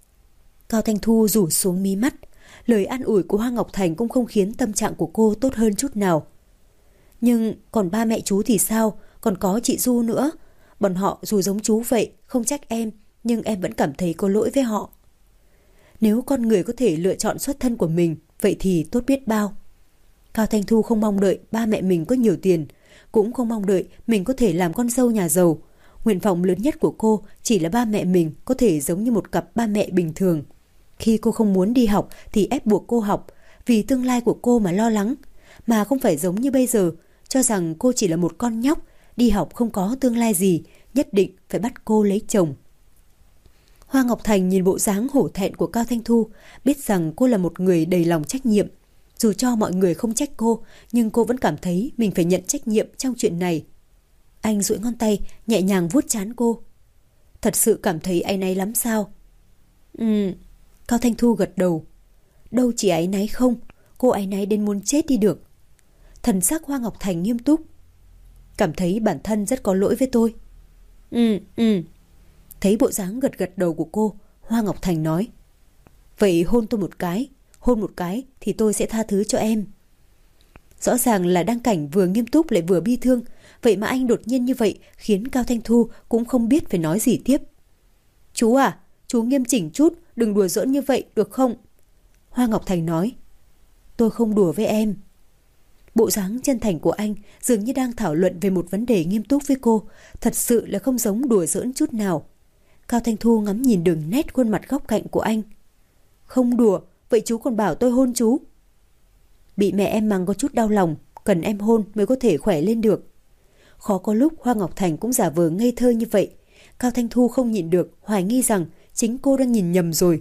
[SPEAKER 1] Cao Thanh Thu rủ xuống mí mắt. Lời an ủi của Hoa Ngọc Thành cũng không khiến tâm trạng của cô tốt hơn chút nào. Nhưng còn ba mẹ chú thì sao? Còn có chị Du nữa. Bọn họ dù giống chú vậy, không trách em, nhưng em vẫn cảm thấy có lỗi với họ. Nếu con người có thể lựa chọn xuất thân của mình, vậy thì tốt biết bao. Cao Thanh Thu không mong đợi ba mẹ mình có nhiều tiền, cũng không mong đợi mình có thể làm con dâu nhà giàu. Nguyện vọng lớn nhất của cô chỉ là ba mẹ mình có thể giống như một cặp ba mẹ bình thường. Khi cô không muốn đi học thì ép buộc cô học, vì tương lai của cô mà lo lắng, mà không phải giống như bây giờ, cho rằng cô chỉ là một con nhóc, đi học không có tương lai gì, nhất định phải bắt cô lấy chồng. Hoa Ngọc Thành nhìn bộ dáng hổ thẹn của Cao Thanh Thu, biết rằng cô là một người đầy lòng trách nhiệm. Dù cho mọi người không trách cô, nhưng cô vẫn cảm thấy mình phải nhận trách nhiệm trong chuyện này. Anh duỗi ngón tay, nhẹ nhàng vuốt trán cô. Thật sự cảm thấy áy náy lắm sao? Ừ, Cao Thanh Thu gật đầu. Đâu chỉ áy náy không, cô áy náy đến muốn chết đi được. Thần sắc Hoa Ngọc Thành nghiêm túc. Cảm thấy bản thân rất có lỗi với tôi. Ừ, ừ. Thấy bộ dáng gật gật đầu của cô, Hoa Ngọc Thành nói. Vậy hôn tôi một cái, hôn một cái thì tôi sẽ tha thứ cho em. Rõ ràng là Đăng Cảnh vừa nghiêm túc lại vừa bi thương, vậy mà anh đột nhiên như vậy khiến Cao Thanh Thu cũng không biết phải nói gì tiếp. Chú à, chú nghiêm chỉnh chút, đừng đùa giỡn như vậy được không? Hoa Ngọc Thành nói. Tôi không đùa với em. Bộ dáng chân thành của anh dường như đang thảo luận về một vấn đề nghiêm túc với cô, thật sự là không giống đùa giỡn chút nào. Cao Thanh Thu ngắm nhìn đường nét khuôn mặt góc cạnh của anh. Không đùa, vậy chú còn bảo tôi hôn chú. Bị mẹ em mắng có chút đau lòng, cần em hôn mới có thể khỏe lên được. Khó có lúc Hoa Ngọc Thành cũng giả vờ ngây thơ như vậy. Cao Thanh Thu không nhịn được, hoài nghi rằng chính cô đang nhìn nhầm rồi.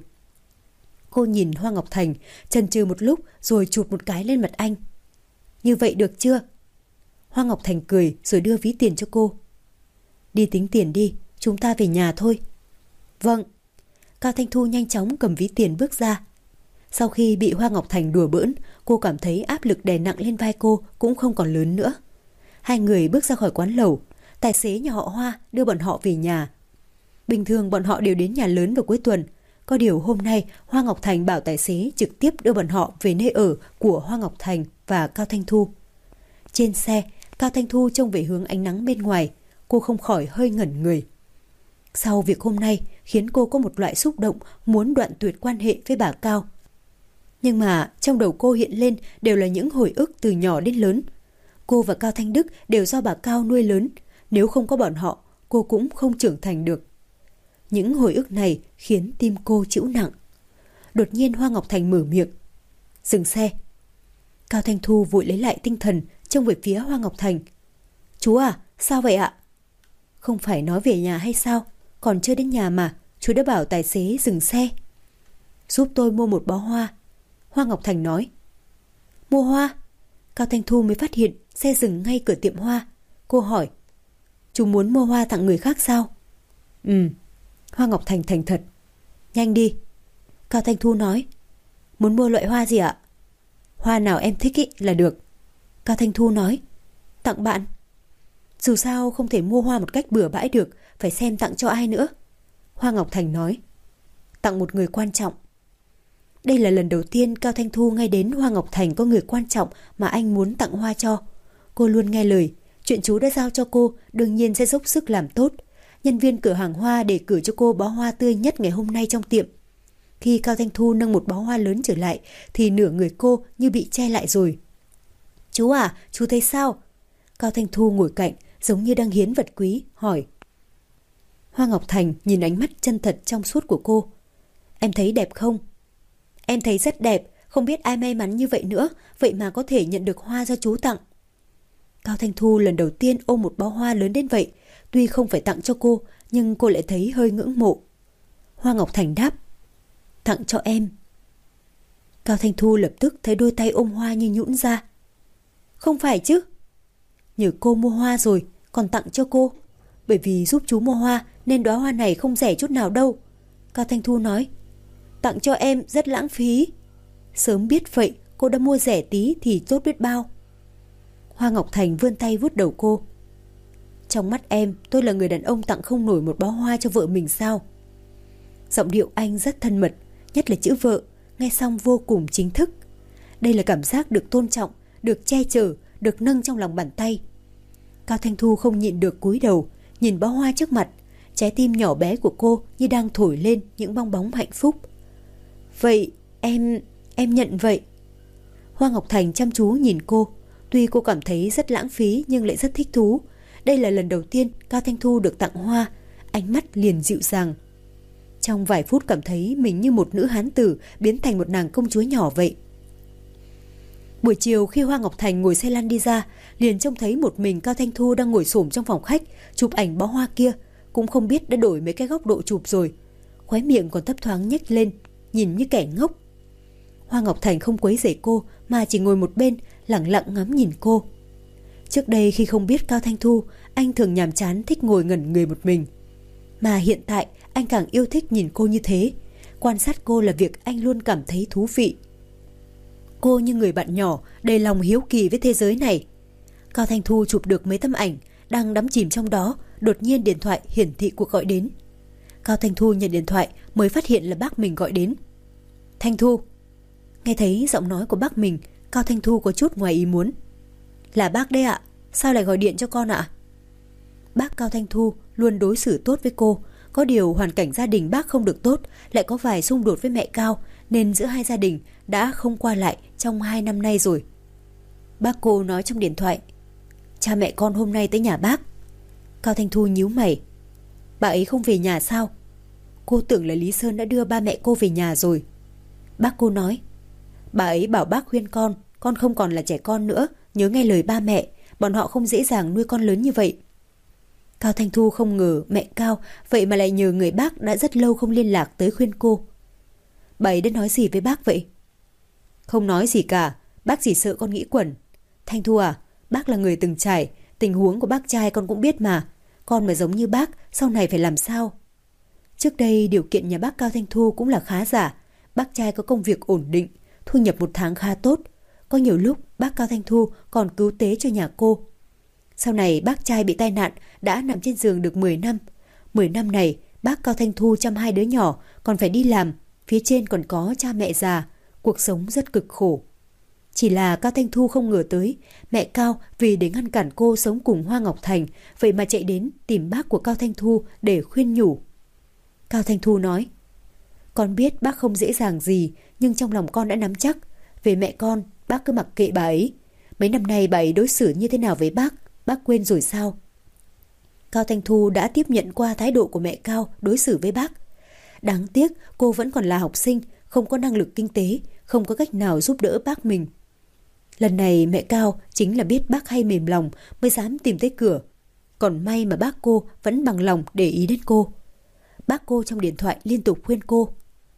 [SPEAKER 1] Cô nhìn Hoa Ngọc Thành, chần chừ một lúc rồi chụp một cái lên mặt anh. Như vậy được chưa? Hoa Ngọc Thành cười rồi đưa ví tiền cho cô. Đi tính tiền đi, chúng ta về nhà thôi. Vâng. Cao Thanh Thu nhanh chóng cầm ví tiền bước ra. Sau khi bị Hoa Ngọc Thành đùa bỡn, cô cảm thấy áp lực đè nặng lên vai cô cũng không còn lớn nữa. Hai người bước ra khỏi quán lẩu, tài xế nhà họ Hoa đưa bọn họ về nhà. Bình thường bọn họ đều đến nhà lớn vào cuối tuần, có điều hôm nay Hoa Ngọc Thành bảo tài xế trực tiếp đưa bọn họ về nơi ở của Hoa Ngọc Thành và Cao Thanh Thu. Trên xe, Cao Thanh Thu trông về hướng ánh nắng bên ngoài, cô không khỏi hơi ngẩn người. Sau việc hôm nay khiến cô có một loại xúc động muốn đoạn tuyệt quan hệ với bà Cao. Nhưng mà trong đầu cô hiện lên đều là những hồi ức từ nhỏ đến lớn. Cô và Cao Thanh Đức đều do bà Cao nuôi lớn, nếu không có bọn họ, cô cũng không trưởng thành được. Những hồi ức này khiến tim cô chịu nặng. Đột nhiên Hoa Ngọc Thành mở miệng. Dừng xe. Cao Thanh Thu vội lấy lại tinh thần, trông về phía Hoa Ngọc Thành. Chú à, sao vậy ạ? Không phải nói về nhà hay sao? Còn chưa đến nhà mà, chú đã bảo tài xế dừng xe. Giúp tôi mua một bó hoa. Hoa Ngọc Thành nói. Mua hoa? Cao Thanh Thu mới phát hiện xe dừng ngay cửa tiệm hoa. Cô hỏi. Chú muốn mua hoa tặng người khác sao? Ừ. Hoa Ngọc Thành thành thật. Nhanh đi. Cao Thanh Thu nói. Muốn mua loại hoa gì ạ? Hoa nào em thích ý là được. Cao Thanh Thu nói. Tặng bạn. Dù sao không thể mua hoa một cách bừa bãi được, phải xem tặng cho ai nữa. Hoa Ngọc Thành nói. Tặng một người quan trọng. Đây là lần đầu tiên Cao Thanh Thu nghe đến Hoa Ngọc Thành có người quan trọng mà anh muốn tặng hoa cho. Cô luôn nghe lời, chuyện chú đã giao cho cô đương nhiên sẽ dốc sức làm tốt. Nhân viên cửa hàng hoa để cử cho cô bó hoa tươi nhất ngày hôm nay trong tiệm. Khi Cao Thanh Thu nâng một bó hoa lớn trở lại thì nửa người cô như bị che lại rồi. Chú à, chú thấy sao? Cao Thanh Thu ngồi cạnh giống như đang hiến vật quý, hỏi. Hoa Ngọc Thành nhìn ánh mắt chân thật trong suốt của cô. Em thấy đẹp không? Em thấy rất đẹp, không biết ai may mắn như vậy nữa, vậy mà có thể nhận được hoa do chú tặng. Cao Thanh Thu lần đầu tiên ôm một bó hoa lớn đến vậy, tuy không phải tặng cho cô, nhưng cô lại thấy hơi ngưỡng mộ. Hoa Ngọc Thành đáp. Tặng cho em. Cao Thanh Thu lập tức thấy đôi tay ôm hoa như nhũn ra. Không phải chứ? Nhờ cô mua hoa rồi, còn tặng cho cô. Bởi vì giúp chú mua hoa nên đóa hoa này không rẻ chút nào đâu. Cao Thanh Thu nói. Tặng cho em rất lãng phí. Sớm biết vậy cô đã mua rẻ tí thì tốt biết bao. Hoa Ngọc Thành vươn tay vuốt đầu cô. Trong mắt em tôi là người đàn ông tặng không nổi một bó hoa cho vợ mình sao? Giọng điệu anh rất thân mật, nhất là chữ vợ, nghe xong vô cùng chính thức. Đây là cảm giác được tôn trọng, được che chở, được nâng trong lòng bàn tay. Cao Thanh Thu không nhịn được cúi đầu, nhìn bó hoa trước mặt. Trái tim nhỏ bé của cô như đang thổi lên những bong bóng hạnh phúc. Vậy em, em nhận vậy. Hoa Ngọc Thành chăm chú nhìn cô. Tuy cô cảm thấy rất lãng phí nhưng lại rất thích thú. Đây là lần đầu tiên Cao Thanh Thu được tặng hoa. Ánh mắt liền dịu dàng. Trong vài phút cảm thấy mình như một nữ hán tử biến thành một nàng công chúa nhỏ vậy. Buổi chiều khi Hoa Ngọc Thành ngồi xe lăn đi ra, liền trông thấy một mình Cao Thanh Thu đang ngồi xổm trong phòng khách chụp ảnh bó hoa kia. Cũng không biết đã đổi mấy cái góc độ chụp rồi. Khóe miệng còn thấp thoáng nhếch lên, nhìn như kẻ ngốc. Hoa Ngọc Thành không quấy rầy cô mà chỉ ngồi một bên lặng lặng ngắm nhìn cô. Trước đây khi không biết Cao Thanh Thu, anh thường nhàm chán thích ngồi ngẩn người một mình. Mà hiện tại anh càng yêu thích nhìn cô như thế. Quan sát cô là việc anh luôn cảm thấy thú vị. Cô như người bạn nhỏ đầy lòng hiếu kỳ với thế giới này. Cao Thanh Thu chụp được mấy tấm ảnh, đang đắm chìm trong đó, đột nhiên điện thoại hiển thị cuộc gọi đến. Cao Thanh Thu nhận điện thoại mới phát hiện là bác mình gọi đến. Thanh Thu. Nghe thấy giọng nói của bác mình, Cao Thanh Thu có chút ngoài ý muốn. Là bác đấy ạ, sao lại gọi điện cho con ạ? Bác Cao Thanh Thu luôn đối xử tốt với cô. Có điều hoàn cảnh gia đình bác không được tốt, lại có vài xung đột với mẹ Cao, nên giữa hai gia đình đã không qua lại trong hai năm nay rồi. Bác cô nói trong điện thoại. Cha mẹ con hôm nay tới nhà bác. Cao Thanh Thu nhíu mày. Bà ấy không về nhà sao? Cô tưởng là Lý Sơn đã đưa ba mẹ cô về nhà rồi. Bác cô nói. Bà ấy bảo bác khuyên con, con không còn là trẻ con nữa, nhớ nghe lời ba mẹ, bọn họ không dễ dàng nuôi con lớn như vậy. Cao Thanh Thu không ngờ mẹ Cao vậy mà lại nhờ người bác đã rất lâu không liên lạc tới khuyên cô. Bà ấy đã nói gì với bác vậy? Không nói gì cả, bác chỉ sợ con nghĩ quẩn. Thanh Thu à, bác là người từng trải, tình huống của bác trai con cũng biết mà. Con mà giống như bác, sau này phải làm sao? Trước đây điều kiện nhà bác Cao Thanh Thu cũng là khá giả. Bác trai có công việc ổn định, thu nhập một tháng khá tốt. Có nhiều lúc bác Cao Thanh Thu còn cứu tế cho nhà cô. Sau này bác trai bị tai nạn, đã nằm trên giường được mười năm. mười năm này bác Cao Thanh Thu chăm hai đứa nhỏ, còn phải đi làm. Phía trên còn có cha mẹ già, cuộc sống rất cực khổ. Chỉ là Cao Thanh Thu không ngờ tới, mẹ Cao vì để ngăn cản cô sống cùng Hoa Ngọc Thành, vậy mà chạy đến tìm bác của Cao Thanh Thu để khuyên nhủ. Cao Thanh Thu nói, con biết bác không dễ dàng gì, nhưng trong lòng con đã nắm chắc. Về mẹ con, bác cứ mặc kệ bà ấy. Mấy năm nay bà ấy đối xử như thế nào với bác, bác quên rồi sao? Cao Thanh Thu đã tiếp nhận qua thái độ của mẹ Cao đối xử với bác. Đáng tiếc cô vẫn còn là học sinh, không có năng lực kinh tế, không có cách nào giúp đỡ bác mình. Lần này mẹ Cao chính là biết bác hay mềm lòng mới dám tìm tới cửa. Còn may mà bác cô vẫn bằng lòng để ý đến cô. Bác cô trong điện thoại liên tục khuyên cô.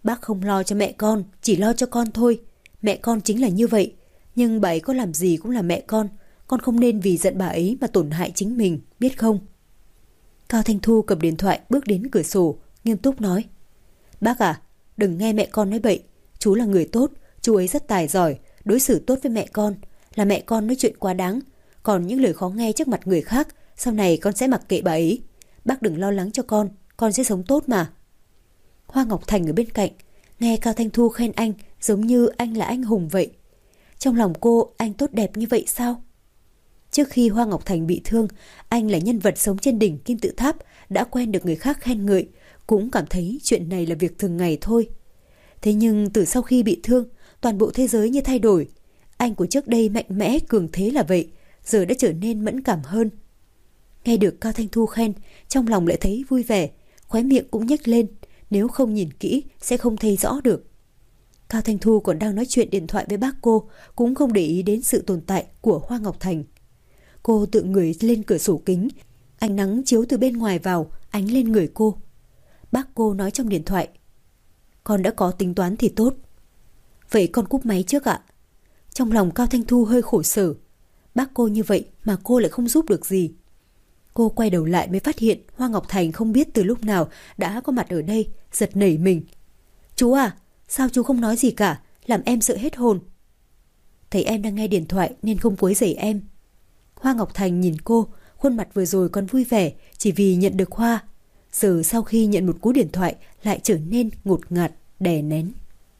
[SPEAKER 1] Bác không lo cho mẹ con, chỉ lo cho con thôi. Mẹ con chính là như vậy. Nhưng bà ấy có làm gì cũng là mẹ con. Con không nên vì giận bà ấy mà tổn hại chính mình, biết không? Cao Thanh Thu cầm điện thoại bước đến cửa sổ, nghiêm túc nói. Bác à, đừng nghe mẹ con nói bậy. Chú là người tốt, chú ấy rất tài giỏi, đối xử tốt với mẹ con. Là mẹ con nói chuyện quá đáng. Còn những lời khó nghe trước mặt người khác, sau này con sẽ mặc kệ bà ấy. Bác đừng lo lắng cho con, con sẽ sống tốt mà. Hoa Ngọc Thành ở bên cạnh, nghe Cao Thanh Thu khen anh giống như anh là anh hùng vậy. Trong lòng cô, anh tốt đẹp như vậy sao? Trước khi Hoa Ngọc Thành bị thương, anh là nhân vật sống trên đỉnh kim tự tháp, đã quen được người khác khen ngợi, cũng cảm thấy chuyện này là việc thường ngày thôi. Thế nhưng từ sau khi bị thương, toàn bộ thế giới như thay đổi. Anh của trước đây mạnh mẽ, cường thế là vậy, giờ đã trở nên mẫn cảm hơn. Nghe được Cao Thanh Thu khen, trong lòng lại thấy vui vẻ, khóe miệng cũng nhếch lên, nếu không nhìn kỹ sẽ không thấy rõ được. Cao Thanh Thu còn đang nói chuyện điện thoại với bác cô, cũng không để ý đến sự tồn tại của Hoa Ngọc Thành. Cô tự người lên cửa sổ kính, ánh nắng chiếu từ bên ngoài vào, ánh lên người cô. Bác cô nói trong điện thoại. Con đã có tính toán thì tốt. Vậy con cúp máy trước ạ. Trong lòng Cao Thanh Thu hơi khổ sở. Bác cô như vậy mà cô lại không giúp được gì. Cô quay đầu lại mới phát hiện Hoa Ngọc Thành không biết từ lúc nào đã có mặt ở đây, giật nảy mình. Chú à, sao chú không nói gì cả, làm em sợ hết hồn. Thấy em đang nghe điện thoại nên không quấy rầy em. Hoa Ngọc Thành nhìn cô, khuôn mặt vừa rồi còn vui vẻ chỉ vì nhận được hoa. Giờ sau khi nhận một cú điện thoại lại trở nên ngột ngạt, đè nén.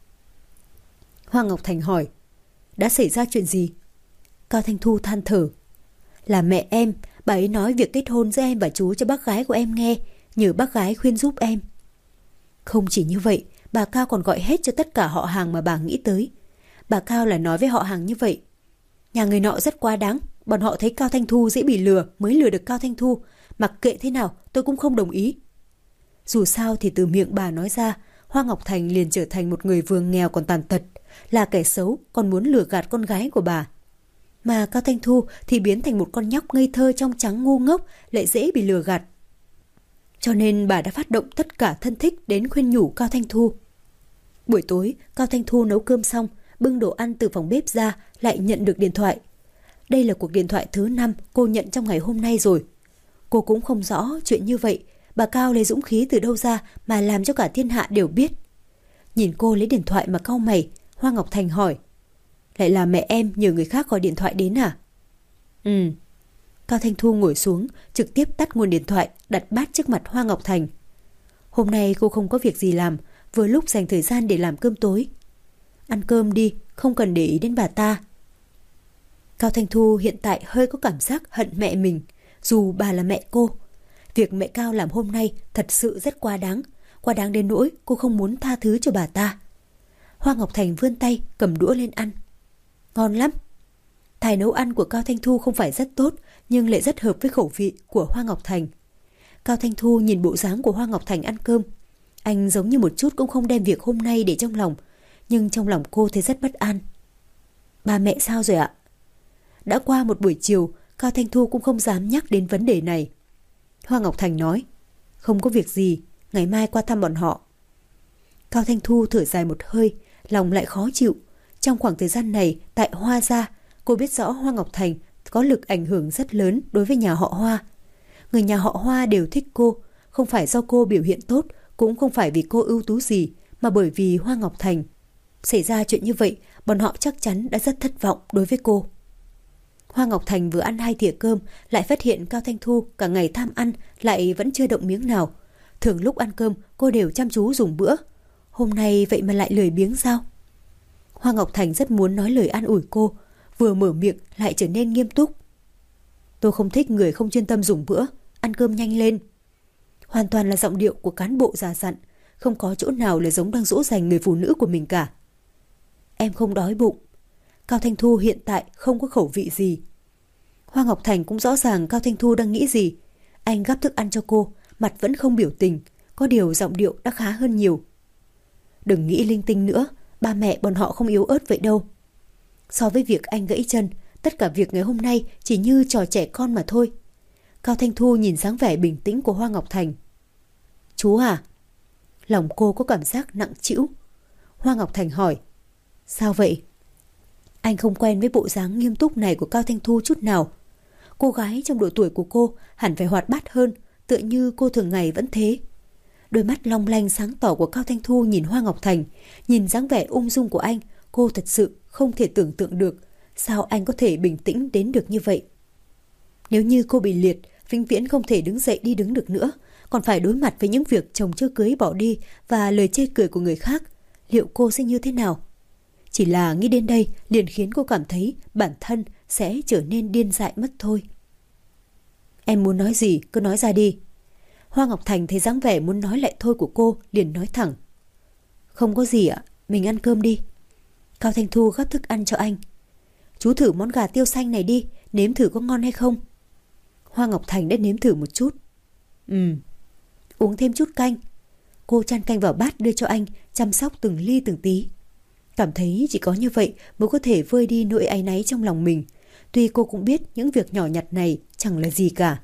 [SPEAKER 1] Hoa Ngọc Thành hỏi, đã xảy ra chuyện gì? Cao Thanh Thu than thở. Là mẹ em, bà ấy nói việc kết hôn giữa em và chú cho bác gái của em nghe, nhờ bác gái khuyên giúp em. Không chỉ như vậy, bà Cao còn gọi hết cho tất cả họ hàng mà bà nghĩ tới. Bà Cao là nói với họ hàng như vậy. Nhà người nọ rất quá đáng, bọn họ thấy Cao Thanh Thu dễ bị lừa mới lừa được Cao Thanh Thu. Mặc kệ thế nào tôi cũng không đồng ý. Dù sao thì từ miệng bà nói ra, Hoa Ngọc Thành liền trở thành một người vừa nghèo còn tàn tật, là kẻ xấu còn muốn lừa gạt con gái của bà. Mà Cao Thanh Thu thì biến thành một con nhóc ngây thơ trong trắng ngu ngốc, lại dễ bị lừa gạt. Cho nên bà đã phát động tất cả thân thích đến khuyên nhủ Cao Thanh Thu. Buổi tối, Cao Thanh Thu nấu cơm xong, bưng đồ ăn từ phòng bếp ra, lại nhận được điện thoại. Đây là cuộc điện thoại thứ năm cô nhận trong ngày hôm nay rồi. Cô cũng không rõ chuyện như vậy, bà Cao lấy dũng khí từ đâu ra mà làm cho cả thiên hạ đều biết. Nhìn cô lấy điện thoại mà cau mày, Hoa Ngọc Thành hỏi. Lại là mẹ em nhờ người khác gọi điện thoại đến à? Ừ. Cao Thanh Thu ngồi xuống, trực tiếp tắt nguồn điện thoại, đặt bát trước mặt Hoa Ngọc Thành. Hôm nay cô không có việc gì làm, vừa lúc dành thời gian để làm cơm tối. Ăn cơm đi, không cần để ý đến bà ta. Cao Thanh Thu hiện tại hơi có cảm giác hận mẹ mình, dù bà là mẹ cô. Việc mẹ Cao làm hôm nay thật sự rất quá đáng, quá đáng đến nỗi cô không muốn tha thứ cho bà ta. Hoa Ngọc Thành vươn tay cầm đũa lên ăn. Ngon lắm. Tài nấu ăn của Cao Thanh Thu không phải rất tốt, nhưng lại rất hợp với khẩu vị của Hoa Ngọc Thành. Cao Thanh Thu nhìn bộ dáng của Hoa Ngọc Thành ăn cơm. Anh giống như một chút cũng không đem việc hôm nay để trong lòng, nhưng trong lòng cô thấy rất bất an. Ba mẹ sao rồi ạ? Đã qua một buổi chiều, Cao Thanh Thu cũng không dám nhắc đến vấn đề này. Hoa Ngọc Thành nói, không có việc gì, ngày mai qua thăm bọn họ. Cao Thanh Thu thở dài một hơi, lòng lại khó chịu. Trong khoảng thời gian này, tại Hoa gia, cô biết rõ Hoa Ngọc Thành có lực ảnh hưởng rất lớn đối với nhà họ Hoa. Người nhà họ Hoa đều thích cô, không phải do cô biểu hiện tốt, cũng không phải vì cô ưu tú gì, mà bởi vì Hoa Ngọc Thành. Xảy ra chuyện như vậy, bọn họ chắc chắn đã rất thất vọng đối với cô. Hoa Ngọc Thành vừa ăn hai thìa cơm, lại phát hiện Cao Thanh Thu cả ngày tham ăn, lại vẫn chưa động miếng nào. Thường lúc ăn cơm, cô đều chăm chú dùng bữa. Hôm nay vậy mà lại lười biếng sao? Hoa Ngọc Thành rất muốn nói lời an ủi cô, vừa mở miệng lại trở nên nghiêm túc. Tôi không thích người không chuyên tâm dùng bữa, ăn cơm nhanh lên. Hoàn toàn là giọng điệu của cán bộ già dặn, không có chỗ nào là giống đang dỗ dành người phụ nữ của mình cả. Em không đói bụng. Cao Thanh Thu hiện tại không có khẩu vị gì. Hoa Ngọc Thành cũng rõ ràng Cao Thanh Thu đang nghĩ gì. Anh gắp thức ăn cho cô, mặt vẫn không biểu tình, có điều giọng điệu đã khá hơn nhiều. Đừng nghĩ linh tinh nữa, ba mẹ bọn họ không yếu ớt vậy đâu. So với việc anh gãy chân, tất cả việc ngày hôm nay chỉ như trò trẻ con mà thôi. Cao Thanh Thu nhìn dáng vẻ bình tĩnh của Hoa Ngọc Thành. Chú à? Lòng cô có cảm giác nặng trĩu. Hoa Ngọc Thành hỏi: Sao vậy? Anh không quen với bộ dáng nghiêm túc này của Cao Thanh Thu chút nào. Cô gái trong độ tuổi của cô hẳn phải hoạt bát hơn, tựa như cô thường ngày vẫn thế. Đôi mắt long lanh sáng tỏ của Cao Thanh Thu nhìn Hoa Ngọc Thành, nhìn dáng vẻ ung dung của anh, cô thật sự không thể tưởng tượng được sao anh có thể bình tĩnh đến được như vậy. Nếu như cô bị liệt, vĩnh viễn không thể đứng dậy đi đứng được nữa, còn phải đối mặt với những việc chồng chưa cưới bỏ đi và lời chê cười của người khác, liệu cô sẽ như thế nào? Chỉ là nghĩ đến đây liền khiến cô cảm thấy bản thân sẽ trở nên điên dại mất thôi. Em muốn nói gì cứ nói ra đi. Hoa Ngọc Thành thấy dáng vẻ muốn nói lại thôi của cô liền nói thẳng: Không có gì ạ, mình ăn cơm đi. Cao Thanh Thu gắp thức ăn cho anh. Chú thử món gà tiêu xanh này đi, nếm thử có ngon hay không. Hoa Ngọc Thành đã nếm thử một chút. Ừ. Uống thêm chút canh. Cô chan canh vào bát đưa cho anh, chăm sóc từng ly từng tí. Cảm thấy chỉ có như vậy mới có thể vơi đi nỗi áy náy trong lòng mình. Tuy cô cũng biết những việc nhỏ nhặt này chẳng là gì cả.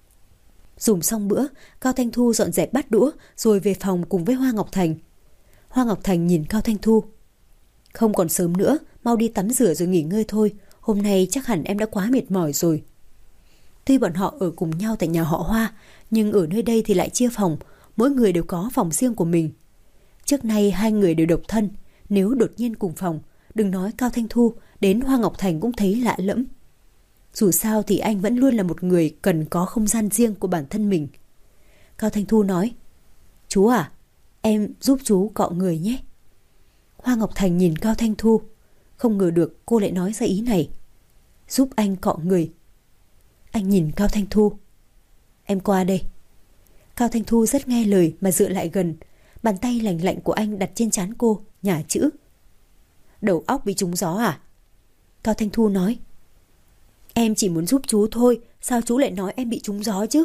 [SPEAKER 1] Dùng xong bữa, Cao Thanh Thu dọn dẹp bát đũa rồi về phòng cùng với Hoa Ngọc Thành. Hoa Ngọc Thành nhìn Cao Thanh Thu: Không còn sớm nữa, mau đi tắm rửa rồi nghỉ ngơi thôi. Hôm nay chắc hẳn em đã quá mệt mỏi rồi. Tuy bọn họ ở cùng nhau tại nhà họ Hoa, nhưng ở nơi đây thì lại chia phòng, mỗi người đều có phòng riêng của mình. Trước nay hai người đều độc thân, nếu đột nhiên cùng phòng, đừng nói Cao Thanh Thu, đến Hoa Ngọc Thành cũng thấy lạ lẫm. Dù sao thì anh vẫn luôn là một người cần có không gian riêng của bản thân mình. Cao Thanh Thu nói: Chú à, em giúp chú cọ người nhé. Hoa Ngọc Thành nhìn Cao Thanh Thu, không ngờ được cô lại nói ra ý này. Giúp anh cọ người. Anh nhìn Cao Thanh Thu: Em qua đây. Cao Thanh Thu rất nghe lời mà dựa lại gần, bàn tay lạnh lạnh của anh đặt trên trán cô, nhả chữ: Đầu óc bị trúng gió à? Cao Thanh Thu nói: Em chỉ muốn giúp chú thôi, sao chú lại nói em bị trúng gió chứ?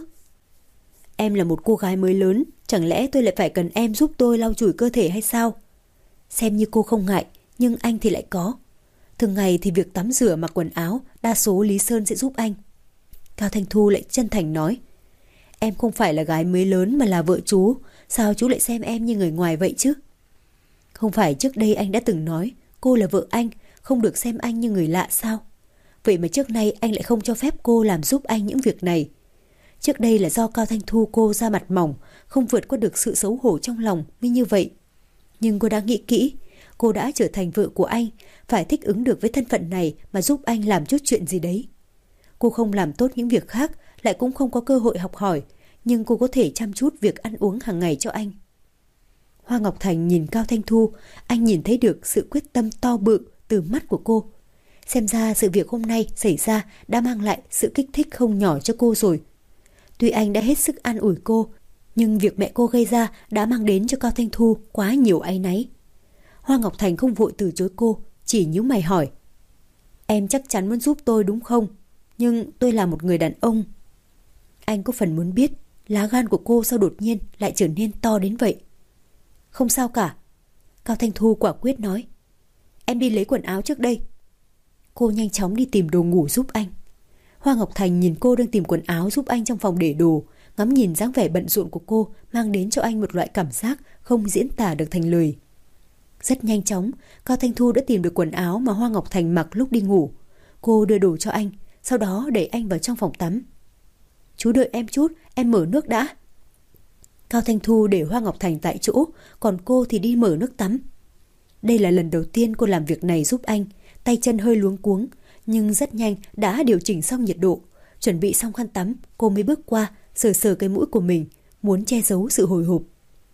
[SPEAKER 1] Em là một cô gái mới lớn, chẳng lẽ tôi lại phải cần em giúp tôi lau chùi cơ thể hay sao? Xem như cô không ngại, nhưng anh thì lại có. Thường ngày thì việc tắm rửa mặc quần áo, đa số Lý Sơn sẽ giúp anh. Cao Thanh Thu lại chân thành nói: Em không phải là gái mới lớn mà là vợ chú, sao chú lại xem em như người ngoài vậy chứ? Không phải trước đây anh đã từng nói cô là vợ anh, không được xem anh như người lạ sao? Vậy mà trước nay anh lại không cho phép cô làm giúp anh những việc này. Trước đây là do Cao Thanh Thu cô ra mặt mỏng, không vượt qua được sự xấu hổ trong lòng mới như vậy. Nhưng cô đã nghĩ kỹ, cô đã trở thành vợ của anh, phải thích ứng được với thân phận này mà giúp anh làm chút chuyện gì đấy. Cô không làm tốt những việc khác, lại cũng không có cơ hội học hỏi, nhưng cô có thể chăm chút việc ăn uống hàng ngày cho anh. Hoa Ngọc Thành nhìn Cao Thanh Thu, anh nhìn thấy được sự quyết tâm to bự từ mắt của cô. Xem ra sự việc hôm nay xảy ra đã mang lại sự kích thích không nhỏ cho cô rồi. Tuy anh đã hết sức an ủi cô, nhưng việc mẹ cô gây ra đã mang đến cho Cao Thanh Thu quá nhiều áy náy. Hoa Ngọc Thành không vội từ chối cô, chỉ nhíu mày hỏi: Em chắc chắn muốn giúp tôi đúng không? Nhưng tôi là một người đàn ông. Anh có phần muốn biết lá gan của cô sao đột nhiên lại trở nên to đến vậy. Không sao cả. Cao Thanh Thu quả quyết nói: Em đi lấy quần áo trước đây. Cô nhanh chóng đi tìm đồ ngủ giúp anh. Hoa Ngọc Thành nhìn cô đang tìm quần áo giúp anh trong phòng để đồ, ngắm nhìn dáng vẻ bận rộn của cô mang đến cho anh một loại cảm giác không diễn tả được thành lời. Rất nhanh chóng, Cao Thanh Thu đã tìm được quần áo mà Hoa Ngọc Thành mặc lúc đi ngủ. Cô đưa đồ cho anh, sau đó đẩy anh vào trong phòng tắm. Chú đợi em chút, em mở nước đã. Cao Thanh Thu để Hoa Ngọc Thành tại chỗ, còn cô thì đi mở nước tắm. Đây là lần đầu tiên cô làm việc này giúp anh, tay chân hơi luống cuống, nhưng rất nhanh đã điều chỉnh xong nhiệt độ. Chuẩn bị xong khăn tắm, cô mới bước qua, sờ sờ cái mũi của mình, muốn che giấu sự hồi hộp.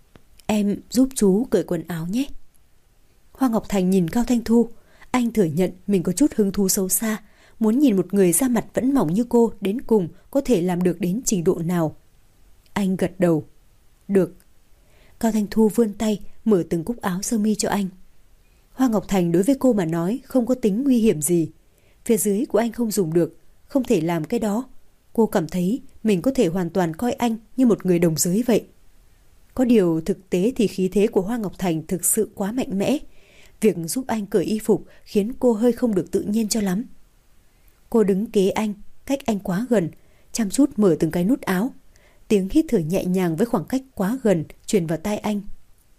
[SPEAKER 1] Em giúp chú cởi quần áo nhé. Hoa Ngọc Thành nhìn Cao Thanh Thu, anh thừa nhận mình có chút hứng thú xấu xa, muốn nhìn một người da mặt vẫn mỏng như cô đến cùng có thể làm được đến trình độ nào. Anh gật đầu. Được. Cao Thanh Thu vươn tay mở từng cúc áo sơ mi cho anh. Hoa Ngọc Thành đối với cô mà nói không có tính nguy hiểm gì. Phía dưới của anh không dùng được, không thể làm cái đó. Cô cảm thấy mình có thể hoàn toàn coi anh như một người đồng giới vậy. Có điều thực tế thì khí thế của Hoa Ngọc Thành thực sự quá mạnh mẽ. Việc giúp anh cởi y phục khiến cô hơi không được tự nhiên cho lắm. Cô đứng kế anh, cách anh quá gần, chăm chút mở từng cái nút áo. Tiếng hít thở nhẹ nhàng với khoảng cách quá gần truyền vào tai anh.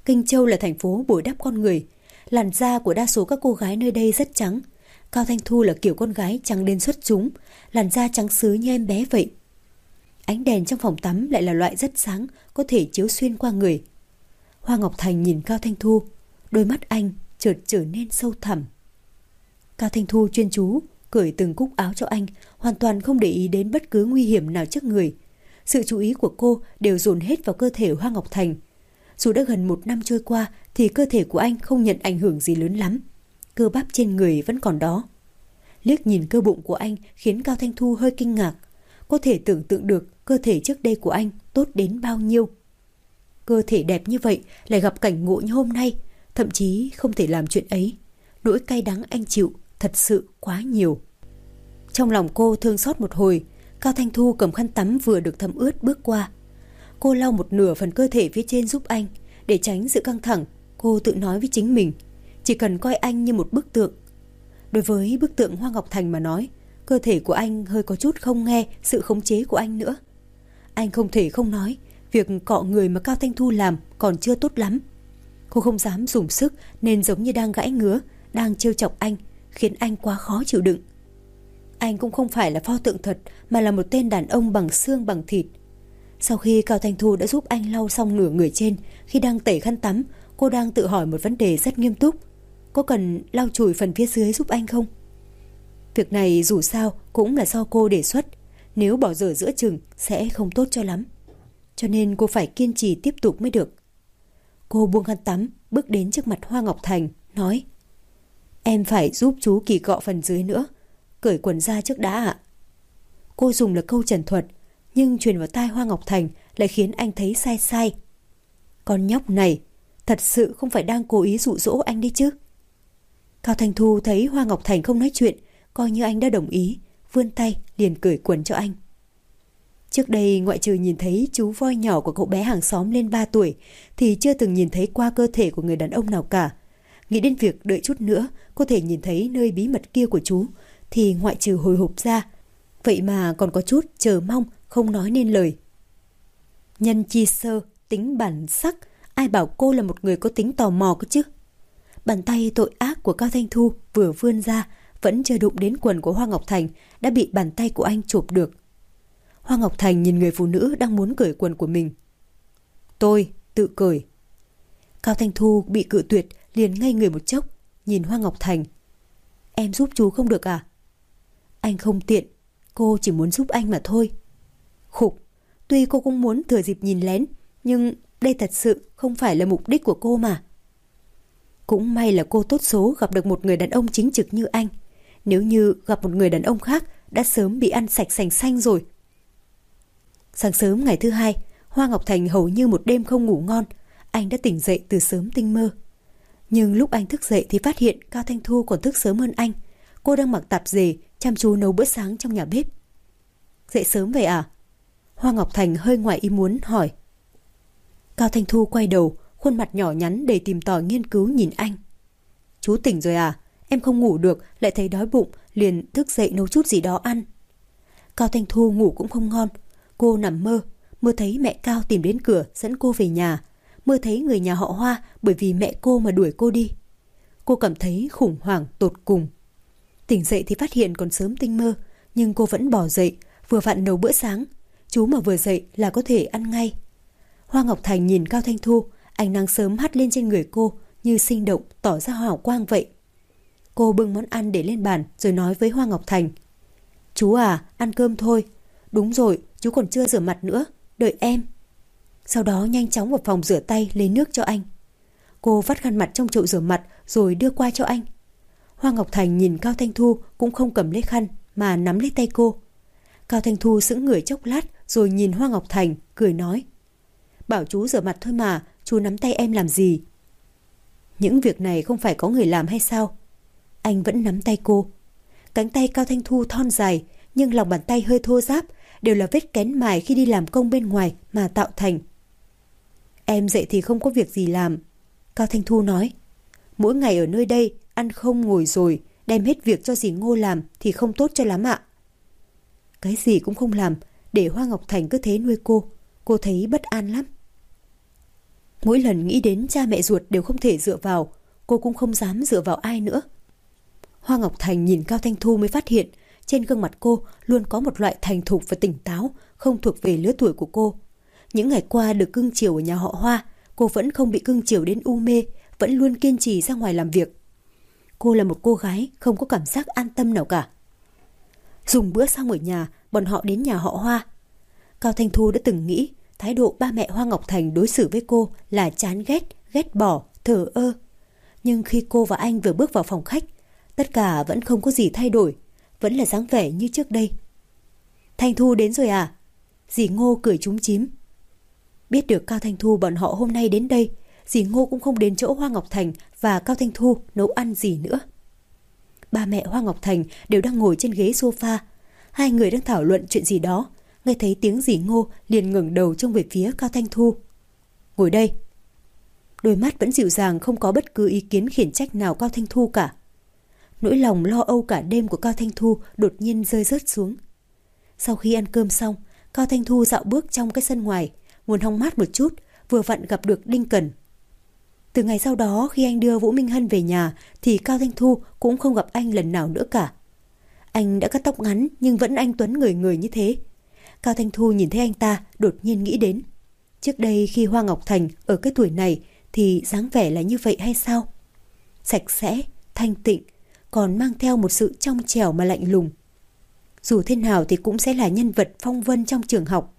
[SPEAKER 1] Kinh Châu là thành phố bồi đắp con người. Làn da của đa số các cô gái nơi đây rất trắng. Cao Thanh Thu là kiểu con gái trắng đến xuất chúng, làn da trắng sứ như em bé vậy. Ánh đèn trong phòng tắm lại là loại rất sáng, có thể chiếu xuyên qua người. Hoa Ngọc Thành nhìn Cao Thanh Thu, đôi mắt anh chợt trở nên sâu thẳm. Cao Thanh Thu chuyên chú cởi từng cúc áo cho anh, hoàn toàn không để ý đến bất cứ nguy hiểm nào trước người. Sự chú ý của cô đều dồn hết vào cơ thể Hoa Ngọc Thành. Dù đã gần một năm trôi qua thì cơ thể của anh không nhận ảnh hưởng gì lớn lắm. Cơ bắp trên người vẫn còn đó. Liếc nhìn cơ bụng của anh khiến Cao Thanh Thu hơi kinh ngạc. Có thể tưởng tượng được cơ thể trước đây của anh tốt đến bao nhiêu. Cơ thể đẹp như vậy lại gặp cảnh ngộ như hôm nay, thậm chí không thể làm chuyện ấy. Nỗi cay đắng anh chịu thật sự quá nhiều. Trong lòng cô thương xót một hồi, Cao Thanh Thu cầm khăn tắm vừa được thấm ướt bước qua. Cô lau một nửa phần cơ thể phía trên giúp anh. Để tránh sự căng thẳng, cô tự nói với chính mình, chỉ cần coi anh như một bức tượng. Đối với bức tượng Hoa Ngọc Thành mà nói, cơ thể của anh hơi có chút không nghe sự khống chế của anh nữa. Anh không thể không nói, việc cọ người mà Cao Thanh Thu làm còn chưa tốt lắm. Cô không dám dùng sức nên giống như đang gãi ngứa, đang trêu chọc anh, khiến anh quá khó chịu đựng. Anh cũng không phải là pho tượng thật, mà là một tên đàn ông bằng xương bằng thịt. Sau khi Cao Thanh Thu đã giúp anh lau xong nửa người trên, khi đang tẩy khăn tắm, cô đang tự hỏi một vấn đề rất nghiêm túc. Có cần lau chùi phần phía dưới giúp anh không? Việc này dù sao cũng là do cô đề xuất, nếu bỏ dở giữa chừng sẽ không tốt cho lắm. Cho nên cô phải kiên trì tiếp tục mới được. Cô buông khăn tắm, bước đến trước mặt Hoa Ngọc Thành, nói: Em phải giúp chú kỳ cọ phần dưới nữa, cởi quần ra trước đã ạ. Cô dùng là câu trần thuật, nhưng truyền vào tai Hoa Ngọc Thành lại khiến anh thấy sai sai. Con nhóc này thật sự không phải đang cố ý dụ dỗ anh đi chứ? Cao Thanh Thu thấy Hoa Ngọc Thành không nói chuyện, coi như anh đã đồng ý, vươn tay liền cởi quần cho anh. Trước đây ngoại trừ nhìn thấy chú voi nhỏ của cậu bé hàng xóm lên ba tuổi thì chưa từng nhìn thấy qua cơ thể của người đàn ông nào cả. Nghĩ đến việc đợi chút nữa có thể nhìn thấy nơi bí mật kia của chú thì ngoại trừ hồi hộp ra, vậy mà còn có chút chờ mong không nói nên lời. Nhân chi sơ, tính bản sắc, ai bảo cô là một người có tính tò mò cơ chứ? Bàn tay tội ác của Cao Thanh Thu vừa vươn ra, vẫn chưa đụng đến quần của Hoa Ngọc Thành đã bị bàn tay của anh chộp được. Hoa Ngọc Thành nhìn người phụ nữ đang muốn cởi quần của mình. Tôi tự cởi. Cao Thanh Thu bị cự tuyệt liền ngây người một chốc, nhìn Hoa Ngọc Thành. Em giúp chú không được à? Anh không tiện, cô chỉ muốn giúp anh mà thôi. Khục, tuy cô cũng muốn thừa dịp nhìn lén, nhưng đây thật sự không phải là mục đích của cô mà. Cũng may là cô tốt số gặp được một người đàn ông chính trực như anh. Nếu như gặp một người đàn ông khác đã sớm bị ăn sạch sành xanh rồi. Sáng sớm ngày thứ hai, Hoa Ngọc Thành hầu như một đêm không ngủ ngon. Anh đã tỉnh dậy từ sớm tinh mơ. Nhưng lúc anh thức dậy thì phát hiện Cao Thanh Thu còn thức sớm hơn anh. Cô đang mặc tạp dề chăm chú nấu bữa sáng trong nhà bếp. Dậy sớm vậy à? Hoa Ngọc Thành hơi ngoài ý muốn hỏi. Cao Thanh Thu quay đầu, khuôn mặt nhỏ nhắn đầy tìm tòi nghiên cứu nhìn anh. Chú tỉnh rồi à? Em không ngủ được, lại thấy đói bụng, liền thức dậy nấu chút gì đó ăn. Cao Thanh Thu ngủ cũng không ngon. Cô nằm mơ, mơ thấy mẹ Cao tìm đến cửa dẫn cô về nhà. Mơ thấy người nhà họ Hoa bởi vì mẹ cô mà đuổi cô đi. Cô cảm thấy khủng hoảng tột cùng. Tỉnh dậy thì phát hiện còn sớm tinh mơ, nhưng cô vẫn bỏ dậy, vừa vặn nấu bữa sáng. Chú mà vừa dậy là có thể ăn ngay. Hoa Ngọc Thành nhìn Cao Thanh Thu, ánh nắng sớm hắt lên trên người cô như sinh động tỏ ra hào quang vậy. Cô bưng món ăn để lên bàn rồi nói với Hoa Ngọc Thành. Chú à, ăn cơm thôi. Đúng rồi, chú còn chưa rửa mặt nữa, đợi em. Sau đó nhanh chóng vào phòng rửa tay lấy nước cho anh. Cô vắt khăn mặt trong chậu rửa mặt rồi đưa qua cho anh. Hoa Ngọc Thành nhìn Cao Thanh Thu cũng không cầm lấy khăn mà nắm lấy tay cô. Cao Thanh Thu sững người chốc lát rồi nhìn Hoa Ngọc Thành cười nói. Bảo chú rửa mặt thôi mà, chú nắm tay em làm gì? Những việc này không phải có người làm hay sao? Anh vẫn nắm tay cô. Cánh tay Cao Thanh Thu thon dài, nhưng lòng bàn tay hơi thô ráp, đều là vết kén mài khi đi làm công bên ngoài mà tạo thành. Em dậy thì không có việc gì làm. Cao Thanh Thu nói. Mỗi ngày ở nơi đây, ăn không ngồi rồi, đem hết việc cho dì Ngô làm thì không tốt cho lắm ạ. Cái gì cũng không làm, để Hoa Ngọc Thành cứ thế nuôi cô. Cô thấy bất an lắm. Mỗi lần nghĩ đến cha mẹ ruột đều không thể dựa vào, cô cũng không dám dựa vào ai nữa. Hoa Ngọc Thành nhìn Cao Thanh Thu mới phát hiện trên gương mặt cô luôn có một loại thành thục và tỉnh táo không thuộc về lứa tuổi của cô. Những ngày qua được cưng chiều ở nhà họ Hoa, cô vẫn không bị cưng chiều đến u mê, vẫn luôn kiên trì ra ngoài làm việc. Cô là một cô gái không có cảm giác an tâm nào cả. Dùng bữa xong ở nhà, bọn họ đến nhà họ Hoa. Cao Thanh Thu đã từng nghĩ thái độ ba mẹ Hoa Ngọc Thành đối xử với cô là chán ghét, ghét bỏ, thờ ơ. Nhưng khi cô và anh vừa bước vào phòng khách, tất cả vẫn không có gì thay đổi, vẫn là dáng vẻ như trước đây. Thanh Thu đến rồi à? Dì Ngô cười chúm chím. Biết được Cao Thanh Thu bọn họ hôm nay đến đây, dì Ngô cũng không đến chỗ Hoa Ngọc Thành và Cao Thanh Thu nấu ăn gì nữa. Ba mẹ Hoa Ngọc Thành đều đang ngồi trên ghế sofa, hai người đang thảo luận chuyện gì đó. Nghe thấy tiếng dì Ngô liền ngẩng đầu trông về phía Cao Thanh Thu. Ngồi đây. Đôi mắt vẫn dịu dàng, không có bất cứ ý kiến khiển trách nào Cao Thanh Thu cả. Nỗi lòng lo âu cả đêm của Cao Thanh Thu đột nhiên rơi rớt xuống. Sau khi ăn cơm xong, Cao Thanh Thu dạo bước trong cái sân ngoài, muốn hóng mát một chút, vừa vặn gặp được Đinh Cẩn. Từ ngày sau đó khi anh đưa Vũ Minh Hân về nhà thì Cao Thanh Thu cũng không gặp anh lần nào nữa cả. Anh đã cắt tóc ngắn nhưng vẫn anh tuấn người người như thế. Cao Thanh Thu nhìn thấy anh ta đột nhiên nghĩ đến, trước đây khi Hoa Ngọc Thành ở cái tuổi này thì dáng vẻ là như vậy hay sao? Sạch sẽ, thanh tịnh, còn mang theo một sự trong trẻo mà lạnh lùng. Dù thế nào thì cũng sẽ là nhân vật phong vân trong trường học.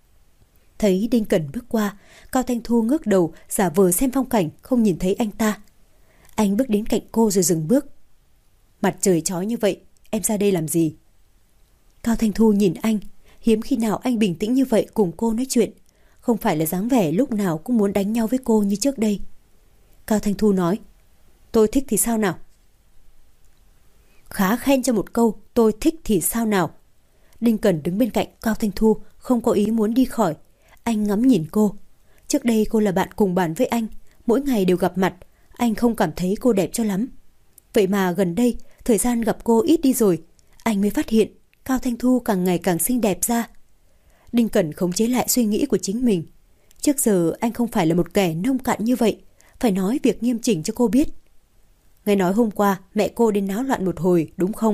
[SPEAKER 1] Thấy Đinh Cẩn bước qua, Cao Thanh Thu ngước đầu giả vờ xem phong cảnh, không nhìn thấy anh ta. Anh bước đến cạnh cô rồi dừng bước. Mặt trời chói như vậy, em ra đây làm gì? Cao Thanh Thu nhìn anh, hiếm khi nào anh bình tĩnh như vậy cùng cô nói chuyện. Không phải là dáng vẻ lúc nào cũng muốn đánh nhau với cô như trước đây. Cao Thanh Thu nói, tôi thích thì sao nào? Khá khen cho một câu, tôi thích thì sao nào? Đinh Cẩn đứng bên cạnh Cao Thanh Thu, không có ý muốn đi khỏi. Anh ngắm nhìn cô. Trước đây cô là bạn cùng bàn với anh, mỗi ngày đều gặp mặt. Anh không cảm thấy cô đẹp cho lắm. Vậy mà gần đây, thời gian gặp cô ít đi rồi, anh mới phát hiện Cao Thanh Thu càng ngày càng xinh đẹp ra. Đinh Cẩn khống chế lại suy nghĩ của chính mình. Trước giờ anh không phải là một kẻ nông cạn như vậy, phải nói việc nghiêm chỉnh cho cô biết. Nghe nói hôm qua mẹ cô đến náo loạn một hồi, đúng không?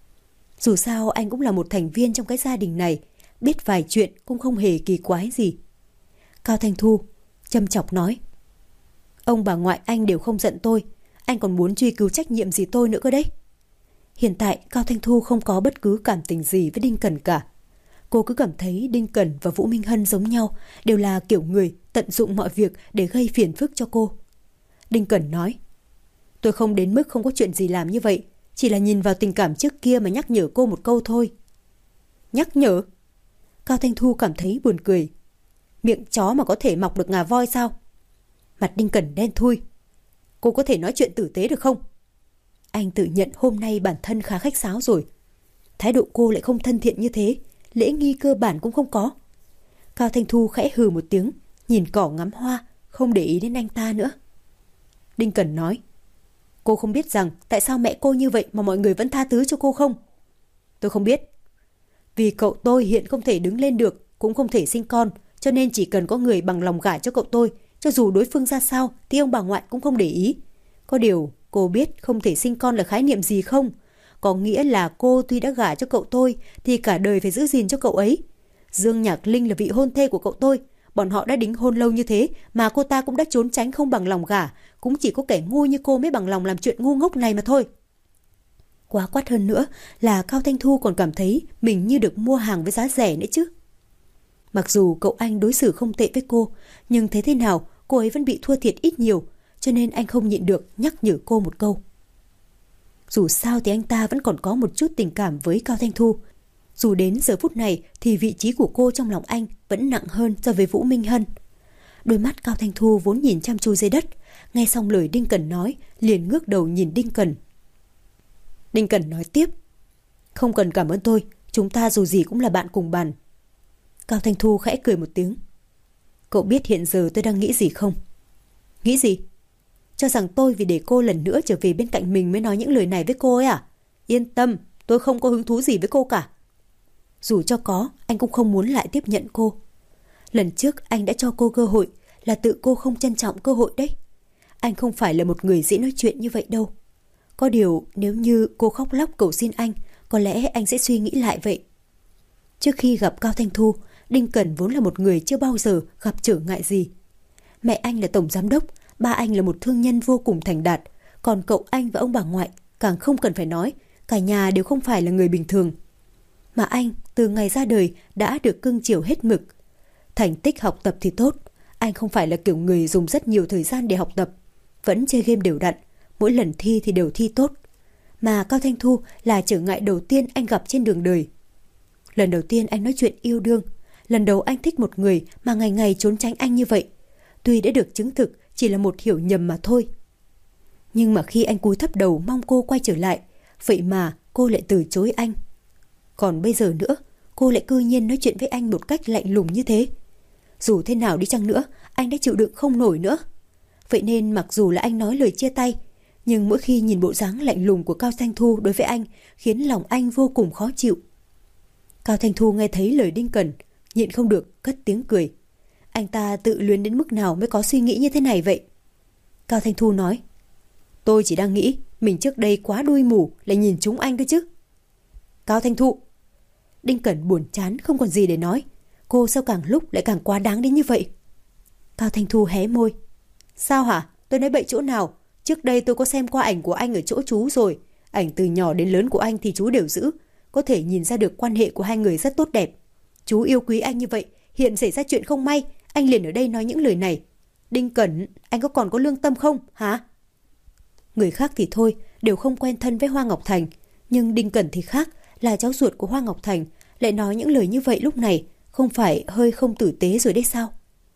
[SPEAKER 1] Dù sao anh cũng là một thành viên trong cái gia đình này, biết vài chuyện cũng không hề kỳ quái gì. Cao Thanh Thu châm chọc nói, ông bà ngoại anh đều không giận tôi, anh còn muốn truy cứu trách nhiệm gì tôi nữa cơ đấy. Hiện tại Cao Thanh Thu không có bất cứ cảm tình gì với Đinh Cẩn cả. Cô cứ cảm thấy Đinh Cẩn và Vũ Minh Hân giống nhau, đều là kiểu người tận dụng mọi việc để gây phiền phức cho cô. Đinh Cẩn nói, tôi không đến mức không có chuyện gì làm như vậy, chỉ là nhìn vào tình cảm trước kia mà nhắc nhở cô một câu thôi. Nhắc nhở? Cao Thanh Thu cảm thấy buồn cười. Miệng chó mà có thể mọc được ngà voi sao? Mặt Đinh Cẩn đen thui. Cô có thể nói chuyện tử tế được không? Anh tự nhận hôm nay bản thân khá khách sáo rồi. Thái độ cô lại không thân thiện như thế, lễ nghi cơ bản cũng không có. Cao Thanh Thu khẽ hừ một tiếng, nhìn cỏ ngắm hoa, không để ý đến anh ta nữa. Đinh Cẩn nói, cô không biết rằng tại sao mẹ cô như vậy mà mọi người vẫn tha thứ cho cô không? Tôi không biết. Vì cậu tôi hiện không thể đứng lên được, cũng không thể sinh con, cho nên chỉ cần có người bằng lòng gả cho cậu tôi, cho dù đối phương ra sao thì ông bà ngoại cũng không để ý. Có điều cô biết không thể sinh con là khái niệm gì không? Có nghĩa là cô tuy đã gả cho cậu tôi thì cả đời phải giữ gìn cho cậu ấy. Dương Nhạc Linh là vị hôn thê của cậu tôi, bọn họ đã đính hôn lâu như thế mà cô ta cũng đã trốn tránh không bằng lòng gả, cũng chỉ có kẻ ngu như cô mới bằng lòng làm chuyện ngu ngốc này mà thôi. Quá quát hơn nữa là Cao Thanh Thu còn cảm thấy mình như được mua hàng với giá rẻ nữa chứ. Mặc dù cậu anh đối xử không tệ với cô, nhưng thế thế nào cô ấy vẫn bị thua thiệt ít nhiều, cho nên anh không nhịn được nhắc nhở cô một câu. Dù sao thì anh ta vẫn còn có một chút tình cảm với Cao Thanh Thu. Dù đến giờ phút này thì vị trí của cô trong lòng anh vẫn nặng hơn so với Vũ Minh Hân. Đôi mắt Cao Thanh Thu vốn nhìn chăm chú dưới đất, nghe xong lời Đinh Cẩn nói, liền ngước đầu nhìn Đinh Cẩn. Đinh Cẩn nói tiếp, không cần cảm ơn tôi, chúng ta dù gì cũng là bạn cùng bàn. Cao Thanh Thu khẽ cười một tiếng. Cậu biết hiện giờ tôi đang nghĩ gì không? Nghĩ gì? Cho rằng tôi vì để cô lần nữa trở về bên cạnh mình mới nói những lời này với cô ấy à? Yên tâm, tôi không có hứng thú gì với cô cả. Dù cho có, anh cũng không muốn lại tiếp nhận cô. Lần trước anh đã cho cô cơ hội, là tự cô không trân trọng cơ hội đấy. Anh không phải là một người dễ nói chuyện như vậy đâu. Có điều nếu như cô khóc lóc cầu xin anh, có lẽ anh sẽ suy nghĩ lại vậy. Trước khi gặp Cao Thanh Thu, Đinh Cẩn vốn là một người chưa bao giờ gặp trở ngại gì. Mẹ anh là tổng giám đốc, ba anh là một thương nhân vô cùng thành đạt, còn cậu anh và ông bà ngoại càng không cần phải nói, cả nhà đều không phải là người bình thường. Mà anh từ ngày ra đời đã được cưng chiều hết mực. Thành tích học tập thì tốt, anh không phải là kiểu người dùng rất nhiều thời gian để học tập, vẫn chơi game đều đặn, mỗi lần thi thì đều thi tốt. Mà Cao Thanh Thu là trở ngại đầu tiên anh gặp trên đường đời. Lần đầu tiên anh nói chuyện yêu đương, lần đầu anh thích một người mà ngày ngày trốn tránh anh như vậy, tuy đã được chứng thực chỉ là một hiểu nhầm mà thôi. Nhưng mà khi anh cúi thấp đầu mong cô quay trở lại, vậy mà cô lại từ chối anh. Còn bây giờ nữa, cô lại cư nhiên nói chuyện với anh một cách lạnh lùng như thế. Dù thế nào đi chăng nữa, anh đã chịu đựng không nổi nữa. Vậy nên mặc dù là anh nói lời chia tay, nhưng mỗi khi nhìn bộ dáng lạnh lùng của Cao Thanh Thu đối với anh khiến lòng anh vô cùng khó chịu. Cao Thanh Thu nghe thấy lời Đinh Cẩn, nhịn không được cất tiếng cười. Anh ta tự luyến đến mức nào mới có suy nghĩ như thế này vậy? Cao Thanh Thu nói, tôi chỉ đang nghĩ mình trước đây quá đuôi mù lại nhìn trúng anh cơ chứ. Cao Thanh Thu. Đinh Cẩn buồn chán không còn gì để nói. Cô sao càng lúc lại càng quá đáng đến như vậy? Cao Thanh Thu hé môi. Sao hả? Tôi nói bậy chỗ nào? Trước đây tôi có xem qua ảnh của anh ở chỗ chú rồi. Ảnh từ nhỏ đến lớn của anh thì chú đều giữ. Có thể nhìn ra được quan hệ của hai người rất tốt đẹp. Chú yêu quý anh như vậy, hiện xảy ra chuyện không may, anh liền ở đây nói những lời này. Đinh Cẩn, anh có còn có lương tâm không, hả? Người khác thì thôi, đều không quen thân với Hoa Ngọc Thành. Nhưng Đinh Cẩn thì khác, là cháu ruột của Hoa Ngọc Thành, lại nói những lời như vậy lúc này, không phải hơi không tử tế rồi đấy sao?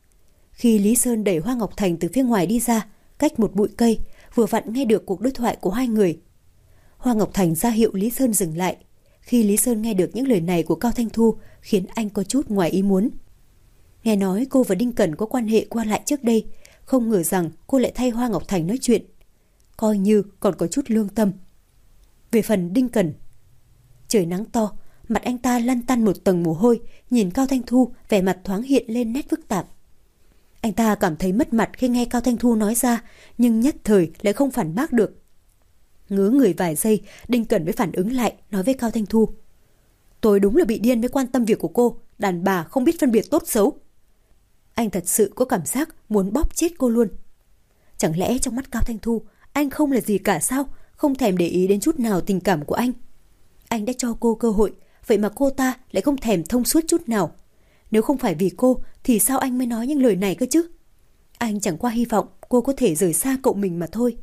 [SPEAKER 1] Khi Lý Sơn đẩy Hoa Ngọc Thành từ phía ngoài đi ra, cách một bụi cây, vừa vặn nghe được cuộc đối thoại của hai người. Hoa Ngọc Thành ra hiệu Lý Sơn dừng lại. Khi Lý Sơn nghe được những lời này của Cao Thanh Thu, khiến anh có chút ngoài ý muốn. Nghe nói cô và Đinh Cẩn có quan hệ qua lại trước đây, không ngờ rằng cô lại thay Hoa Ngọc Thành nói chuyện. Coi như còn có chút lương tâm. Về phần Đinh Cẩn, trời nắng to, mặt anh ta lăn tăn một tầng mồ hôi, nhìn Cao Thanh Thu vẻ mặt thoáng hiện lên nét phức tạp. Anh ta cảm thấy mất mặt khi nghe Cao Thanh Thu nói ra, nhưng nhất thời lại không phản bác được. Ngớ người vài giây, Đinh Cẩn mới phản ứng lại, nói với Cao Thanh Thu. Tôi đúng là bị điên mới quan tâm việc của cô, đàn bà không biết phân biệt tốt xấu. Anh thật sự có cảm giác muốn bóp chết cô luôn. Chẳng lẽ trong mắt Cao Thanh Thu, anh không là gì cả sao, không thèm để ý đến chút nào tình cảm của anh. Anh đã cho cô cơ hội, vậy mà cô ta lại không thèm thông suốt chút nào. Nếu không phải vì cô, thì sao anh mới nói những lời này cơ chứ? Anh chẳng qua hy vọng cô có thể rời xa cậu mình mà thôi.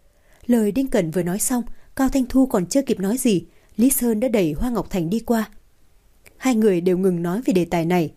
[SPEAKER 1] Lời Đinh Cẩn vừa nói xong, Cao Thanh Thu còn chưa kịp nói gì, Lý Sơn đã đẩy Hoa Ngọc Thành đi qua. Hai người đều ngừng nói về đề tài này.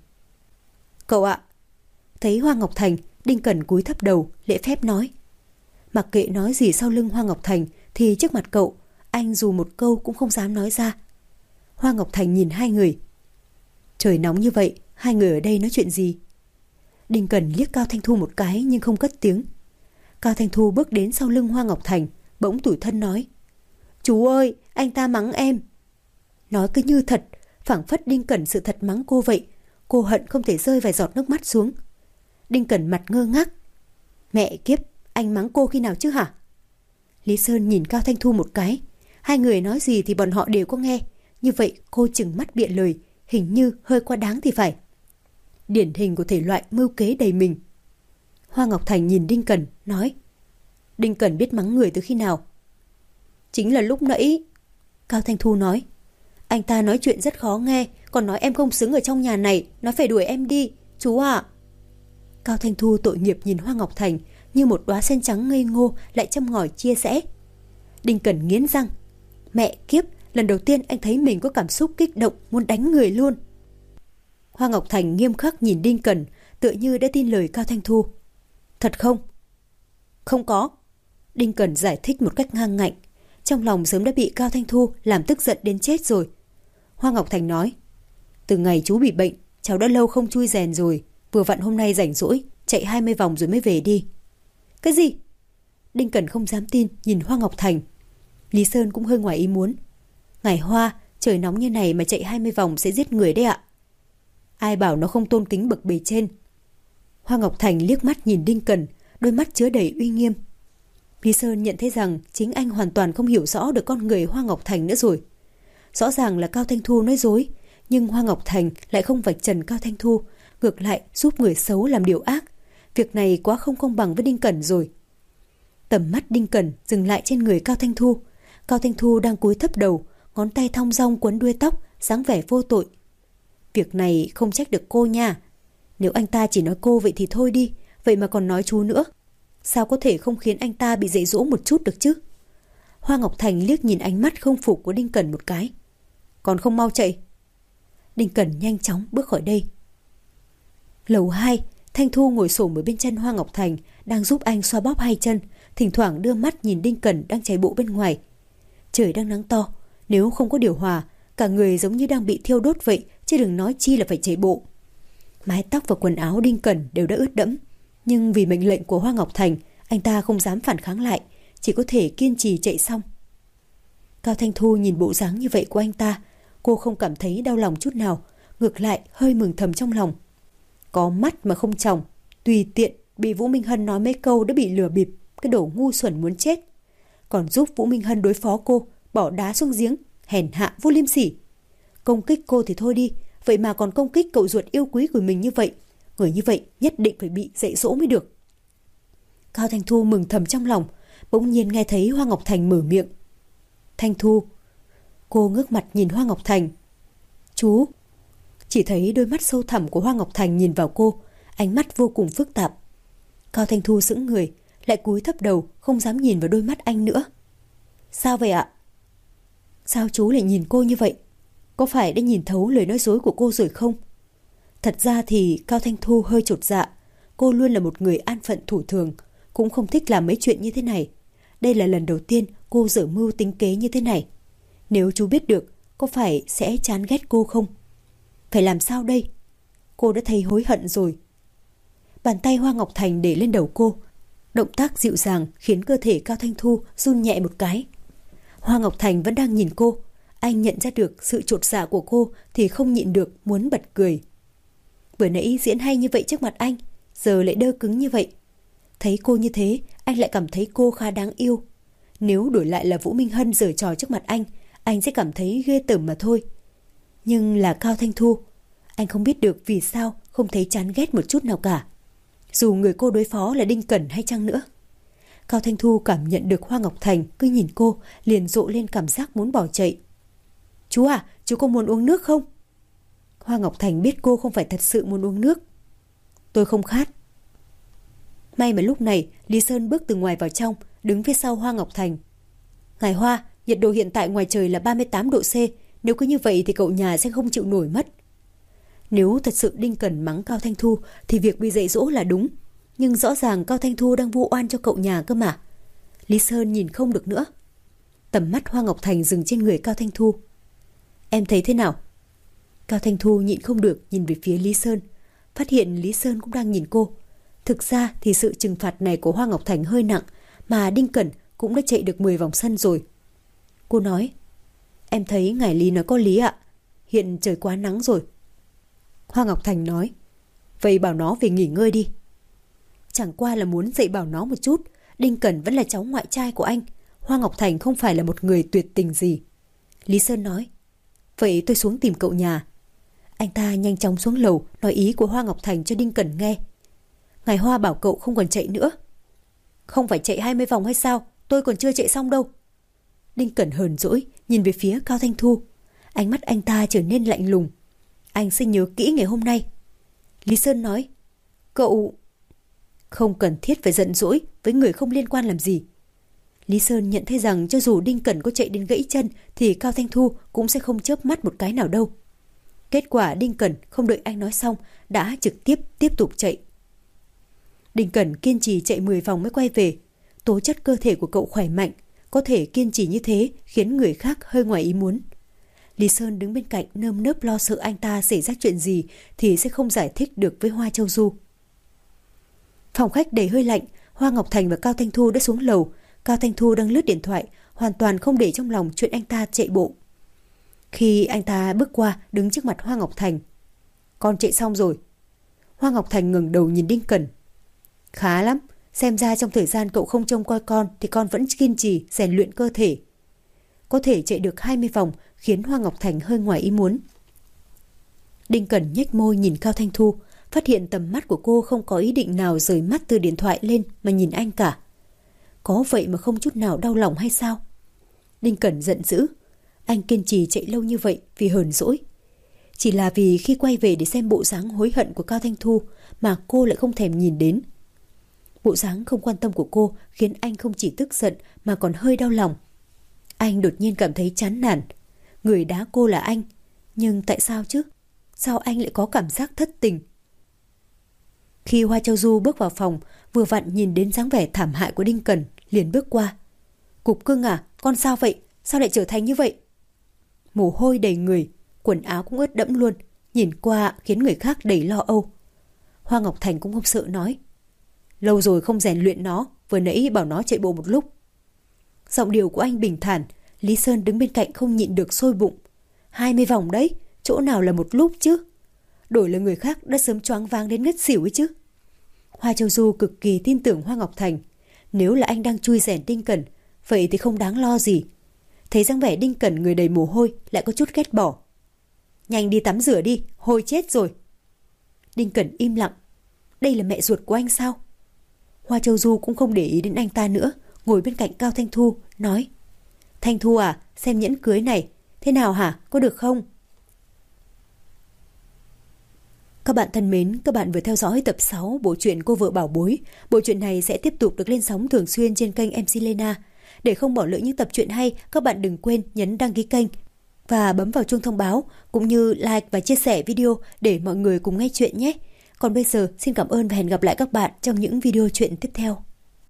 [SPEAKER 1] Cậu ạ. Thấy Hoa Ngọc Thành, Đinh Cẩn cúi thấp đầu, lễ phép nói. Mặc kệ nói gì sau lưng Hoa Ngọc Thành, thì trước mặt cậu, anh dù một câu cũng không dám nói ra. Hoa Ngọc Thành nhìn hai người. Trời nóng như vậy, hai người ở đây nói chuyện gì? Đinh Cẩn liếc Cao Thanh Thu một cái nhưng không cất tiếng. Cao Thanh Thu bước đến sau lưng Hoa Ngọc Thành, bỗng tủi thân nói. Chú ơi, anh ta mắng em. Nói cứ như thật, phảng phất Đinh Cẩn sự thật mắng cô vậy. Cô hận không thể rơi vài giọt nước mắt xuống. Đinh Cẩn mặt ngơ ngác. Mẹ kiếp, anh mắng cô khi nào chứ hả? Lý Sơn nhìn Cao Thanh Thu một cái. Hai người nói gì thì bọn họ đều có nghe. Như vậy cô chừng mắt biện lời, hình như hơi quá đáng thì phải. Điển hình của thể loại mưu kế đầy mình. Hoa Ngọc Thành nhìn Đinh Cẩn, nói. Đinh Cẩn biết mắng người từ khi nào? Chính là lúc nãy. Cao Thanh Thu nói. Anh ta nói chuyện rất khó nghe, còn nói em không xứng ở trong nhà này, nói phải đuổi em đi, chú ạ. Cao Thanh Thu tội nghiệp nhìn Hoa Ngọc Thành, như một đóa sen trắng ngây ngô lại châm ngòi chia rẽ. Đinh Cẩn nghiến răng. Mẹ kiếp, lần đầu tiên anh thấy mình có cảm xúc kích động muốn đánh người luôn. Hoa Ngọc Thành nghiêm khắc nhìn Đinh Cẩn, tựa như đã tin lời Cao Thanh Thu. Thật không? Không có. Đinh Cẩn giải thích một cách ngang ngạnh. Trong lòng sớm đã bị Cao Thanh Thu làm tức giận đến chết rồi. Hoa Ngọc Thành nói. Từ ngày chú bị bệnh, cháu đã lâu không chui rèn rồi. Vừa vặn hôm nay rảnh rỗi, chạy hai mươi vòng rồi mới về đi. Cái gì? Đinh Cẩn không dám tin nhìn Hoa Ngọc Thành. Lý Sơn cũng hơi ngoài ý muốn. Ngài Hoa, trời nóng như này mà chạy hai mươi vòng sẽ giết người đấy ạ. Ai bảo nó không tôn kính bậc bề trên. Hoa Ngọc Thành liếc mắt nhìn Đinh Cẩn, đôi mắt chứa đầy uy nghiêm. Lý Sơn nhận thấy rằng chính anh hoàn toàn không hiểu rõ được con người Hoa Ngọc Thành nữa rồi. Rõ ràng là Cao Thanh Thu nói dối, nhưng Hoa Ngọc Thành lại không vạch trần Cao Thanh Thu, ngược lại giúp người xấu làm điều ác. Việc này quá không công bằng với Đinh Cẩn rồi. Tầm mắt Đinh Cẩn dừng lại trên người Cao Thanh Thu. Cao Thanh Thu đang cúi thấp đầu, ngón tay thong dong quấn đuôi tóc, dáng vẻ vô tội. Việc này không trách được cô nha. Nếu anh ta chỉ nói cô vậy thì thôi đi, vậy mà còn nói chú nữa. Sao có thể không khiến anh ta bị dạy dỗ một chút được chứ? Hoa Ngọc Thành liếc nhìn ánh mắt không phục của Đinh Cẩn một cái. Còn không mau chạy. Đinh Cẩn nhanh chóng bước khỏi đây. Lầu hai, Thanh Thu ngồi xổm ở bên chân Hoa Ngọc Thành, đang giúp anh xoa bóp hai chân, thỉnh thoảng đưa mắt nhìn Đinh Cẩn đang chạy bộ bên ngoài. Trời đang nắng to, nếu không có điều hòa, cả người giống như đang bị thiêu đốt vậy, chứ đừng nói chi là phải chạy bộ. Mái tóc và quần áo Đinh Cẩn đều đã ướt đẫm, nhưng vì mệnh lệnh của Hoa Ngọc Thành, anh ta không dám phản kháng lại, chỉ có thể kiên trì chạy xong. Cao Thanh Thu nhìn bộ dáng như vậy của anh ta, cô không cảm thấy đau lòng chút nào, ngược lại hơi mừng thầm trong lòng. Có mắt mà không tròng, tùy tiện bị Vũ Minh Hân nói mấy câu đã bị lừa bịp, cái đồ ngu xuẩn muốn chết. Còn giúp Vũ Minh Hân đối phó cô, bỏ đá xuống giếng, hèn hạ vô liêm sỉ. Công kích cô thì thôi đi, vậy mà còn công kích cậu ruột yêu quý của mình như vậy. Người như vậy nhất định phải bị dạy dỗ mới được. Cao Thanh Thu mừng thầm trong lòng, bỗng nhiên nghe thấy Hoa Ngọc Thành mở miệng. Thanh Thu. Cô ngước mặt nhìn Hoa Ngọc Thành. Chú. Chỉ thấy đôi mắt sâu thẳm của Hoa Ngọc Thành nhìn vào cô, ánh mắt vô cùng phức tạp. Cao Thanh Thu sững người, lại cúi thấp đầu, không dám nhìn vào đôi mắt anh nữa. Sao vậy ạ? Sao chú lại nhìn cô như vậy? Có phải đã nhìn thấu lời nói dối của cô rồi không? Thật ra thì Cao Thanh Thu hơi chột dạ. Cô luôn là một người an phận thủ thường, cũng không thích làm mấy chuyện như thế này. Đây là lần đầu tiên cô dở mưu tính kế như thế này. Nếu chú biết được, có phải sẽ chán ghét cô không? Phải làm sao đây? Cô đã thấy hối hận rồi. Bàn tay Hoa Ngọc Thành để lên đầu cô. Động tác dịu dàng khiến cơ thể Cao Thanh Thu run nhẹ một cái. Hoa Ngọc Thành vẫn đang nhìn cô. Anh nhận ra được sự chột dạ của cô thì không nhịn được muốn bật cười. Vừa nãy diễn hay như vậy trước mặt anh, giờ lại đơ cứng như vậy. Thấy cô như thế, anh lại cảm thấy cô khá đáng yêu. Nếu đổi lại là Vũ Minh Hân giở trò trước mặt anh, anh sẽ cảm thấy ghê tởm mà thôi. Nhưng là Cao Thanh Thu, anh không biết được vì sao không thấy chán ghét một chút nào cả. Dù người cô đối phó là Đinh Cẩn hay chăng nữa. Cao Thanh Thu cảm nhận được Hoa Ngọc Thành cứ nhìn cô, liền rộ lên cảm giác muốn bỏ chạy. Chú à, chú có muốn uống nước không? Hoa Ngọc Thành biết cô không phải thật sự muốn uống nước. Tôi không khát. May mà lúc này Lý Sơn bước từ ngoài vào trong, đứng phía sau Hoa Ngọc Thành. Ngài Hoa, nhiệt độ hiện tại ngoài trời là ba mươi tám độ C, nếu cứ như vậy thì cậu nhà sẽ không chịu nổi mất. Nếu thật sự Đinh Cẩn mắng Cao Thanh Thu thì việc bị dạy dỗ là đúng, nhưng rõ ràng Cao Thanh Thu đang vu oan cho cậu nhà cơ mà. Lý Sơn nhìn không được nữa. Tầm mắt Hoa Ngọc Thành dừng trên người Cao Thanh Thu. Em thấy thế nào? Cao Thanh Thu nhịn không được nhìn về phía Lý Sơn, phát hiện Lý Sơn cũng đang nhìn cô. Thực ra thì sự trừng phạt này của Hoa Ngọc Thành hơi nặng, mà Đinh Cẩn cũng đã chạy được mười vòng sân rồi. Cô nói, em thấy ngài Lý nói có lý ạ, hiện trời quá nắng rồi. Hoa Ngọc Thành nói, vậy bảo nó về nghỉ ngơi đi. Chẳng qua là muốn dạy bảo nó một chút, Đinh Cẩn vẫn là cháu ngoại trai của anh, Hoa Ngọc Thành không phải là một người tuyệt tình gì. Lý Sơn nói, vậy tôi xuống tìm cậu nhà. Anh ta nhanh chóng xuống lầu nói ý của Hoa Ngọc Thành cho Đinh Cẩn nghe. Ngài Hoa bảo cậu không còn chạy nữa. Không phải chạy hai mươi vòng hay sao? Tôi còn chưa chạy xong đâu. Đinh Cẩn hờn dỗi nhìn về phía Cao Thanh Thu. Ánh mắt anh ta trở nên lạnh lùng. Anh sẽ nhớ kỹ ngày hôm nay. Lý Sơn nói, cậu không cần thiết phải giận dỗi với người không liên quan làm gì. Lý Sơn nhận thấy rằng cho dù Đinh Cẩn có chạy đến gãy chân thì Cao Thanh Thu cũng sẽ không chớp mắt một cái nào đâu. Kết quả Đinh Cẩn không đợi anh nói xong đã trực tiếp tiếp tục chạy. Đinh Cẩn kiên trì chạy mười vòng mới quay về. Tố chất cơ thể của cậu khỏe mạnh, có thể kiên trì như thế khiến người khác hơi ngoài ý muốn. Lý Sơn đứng bên cạnh nơm nớp lo sợ anh ta xảy ra chuyện gì thì sẽ không giải thích được với Hoa Châu Du. Phòng khách đầy hơi lạnh, Hoa Ngọc Thành và Cao Thanh Thu đã xuống lầu. Cao Thanh Thu đang lướt điện thoại, hoàn toàn không để trong lòng chuyện anh ta chạy bộ. Khi anh ta bước qua đứng trước mặt Hoa Ngọc Thành, con chạy xong rồi. Hoa Ngọc Thành ngẩng đầu nhìn Đinh Cẩn. Khá lắm, xem ra trong thời gian cậu không trông coi con thì con vẫn kiên trì rèn luyện cơ thể. Có thể chạy được hai mươi vòng khiến Hoa Ngọc Thành hơi ngoài ý muốn. Đinh Cẩn nhếch môi nhìn Cao Thanh Thu, phát hiện tầm mắt của cô không có ý định nào rời mắt từ điện thoại lên mà nhìn anh cả. Có vậy mà không chút nào đau lòng hay sao? Đinh Cẩn giận dữ. Anh kiên trì chạy lâu như vậy vì hờn dỗi. Chỉ là vì khi quay về để xem bộ dáng hối hận của Cao Thanh Thu mà cô lại không thèm nhìn đến. Bộ dáng không quan tâm của cô khiến anh không chỉ tức giận mà còn hơi đau lòng. Anh đột nhiên cảm thấy chán nản. Người đá cô là anh. Nhưng tại sao chứ? Sao anh lại có cảm giác thất tình? Khi Hoa Châu Du bước vào phòng, vừa vặn nhìn đến dáng vẻ thảm hại của Đinh Cẩn, liền bước qua. Cục cưng à, con sao vậy? Sao lại trở thành như vậy? Mồ hôi đầy người, quần áo cũng ướt đẫm luôn, nhìn qua khiến người khác đầy lo âu. Hoa Ngọc Thành cũng không sợ nói. Lâu rồi không rèn luyện nó, vừa nãy bảo nó chạy bộ một lúc. Giọng điệu của anh bình thản, Lý Sơn đứng bên cạnh không nhịn được sôi bụng. Hai mươi vòng đấy, chỗ nào là một lúc chứ? Đổi là người khác đã sớm choáng váng đến ngất xỉu ấy chứ. Hoa Châu Du cực kỳ tin tưởng Hoa Ngọc Thành. Nếu là anh đang chui rèn Đinh Cẩn, vậy thì không đáng lo gì. Thấy dáng vẻ Đinh Cẩn người đầy mồ hôi lại có chút ghét bỏ. Nhanh đi tắm rửa đi, hôi chết rồi. Đinh Cẩn im lặng. Đây là mẹ ruột của anh sao? Hoa Châu Du cũng không để ý đến anh ta nữa, ngồi bên cạnh Cao Thanh Thu, nói. Thanh Thu à, xem nhẫn cưới này, thế nào hả, có được không? Các bạn thân mến, các bạn vừa theo dõi tập sáu bộ truyện Cô Vợ Bảo Bối. Bộ truyện này sẽ tiếp tục được lên sóng thường xuyên trên kênh em xê Lena. Để không bỏ lỡ những tập truyện hay, các bạn đừng quên nhấn đăng ký kênh và bấm vào chuông thông báo, cũng như like và chia sẻ video để mọi người cùng nghe chuyện nhé. Còn bây giờ, xin cảm ơn và hẹn gặp lại các bạn trong những video truyện tiếp theo.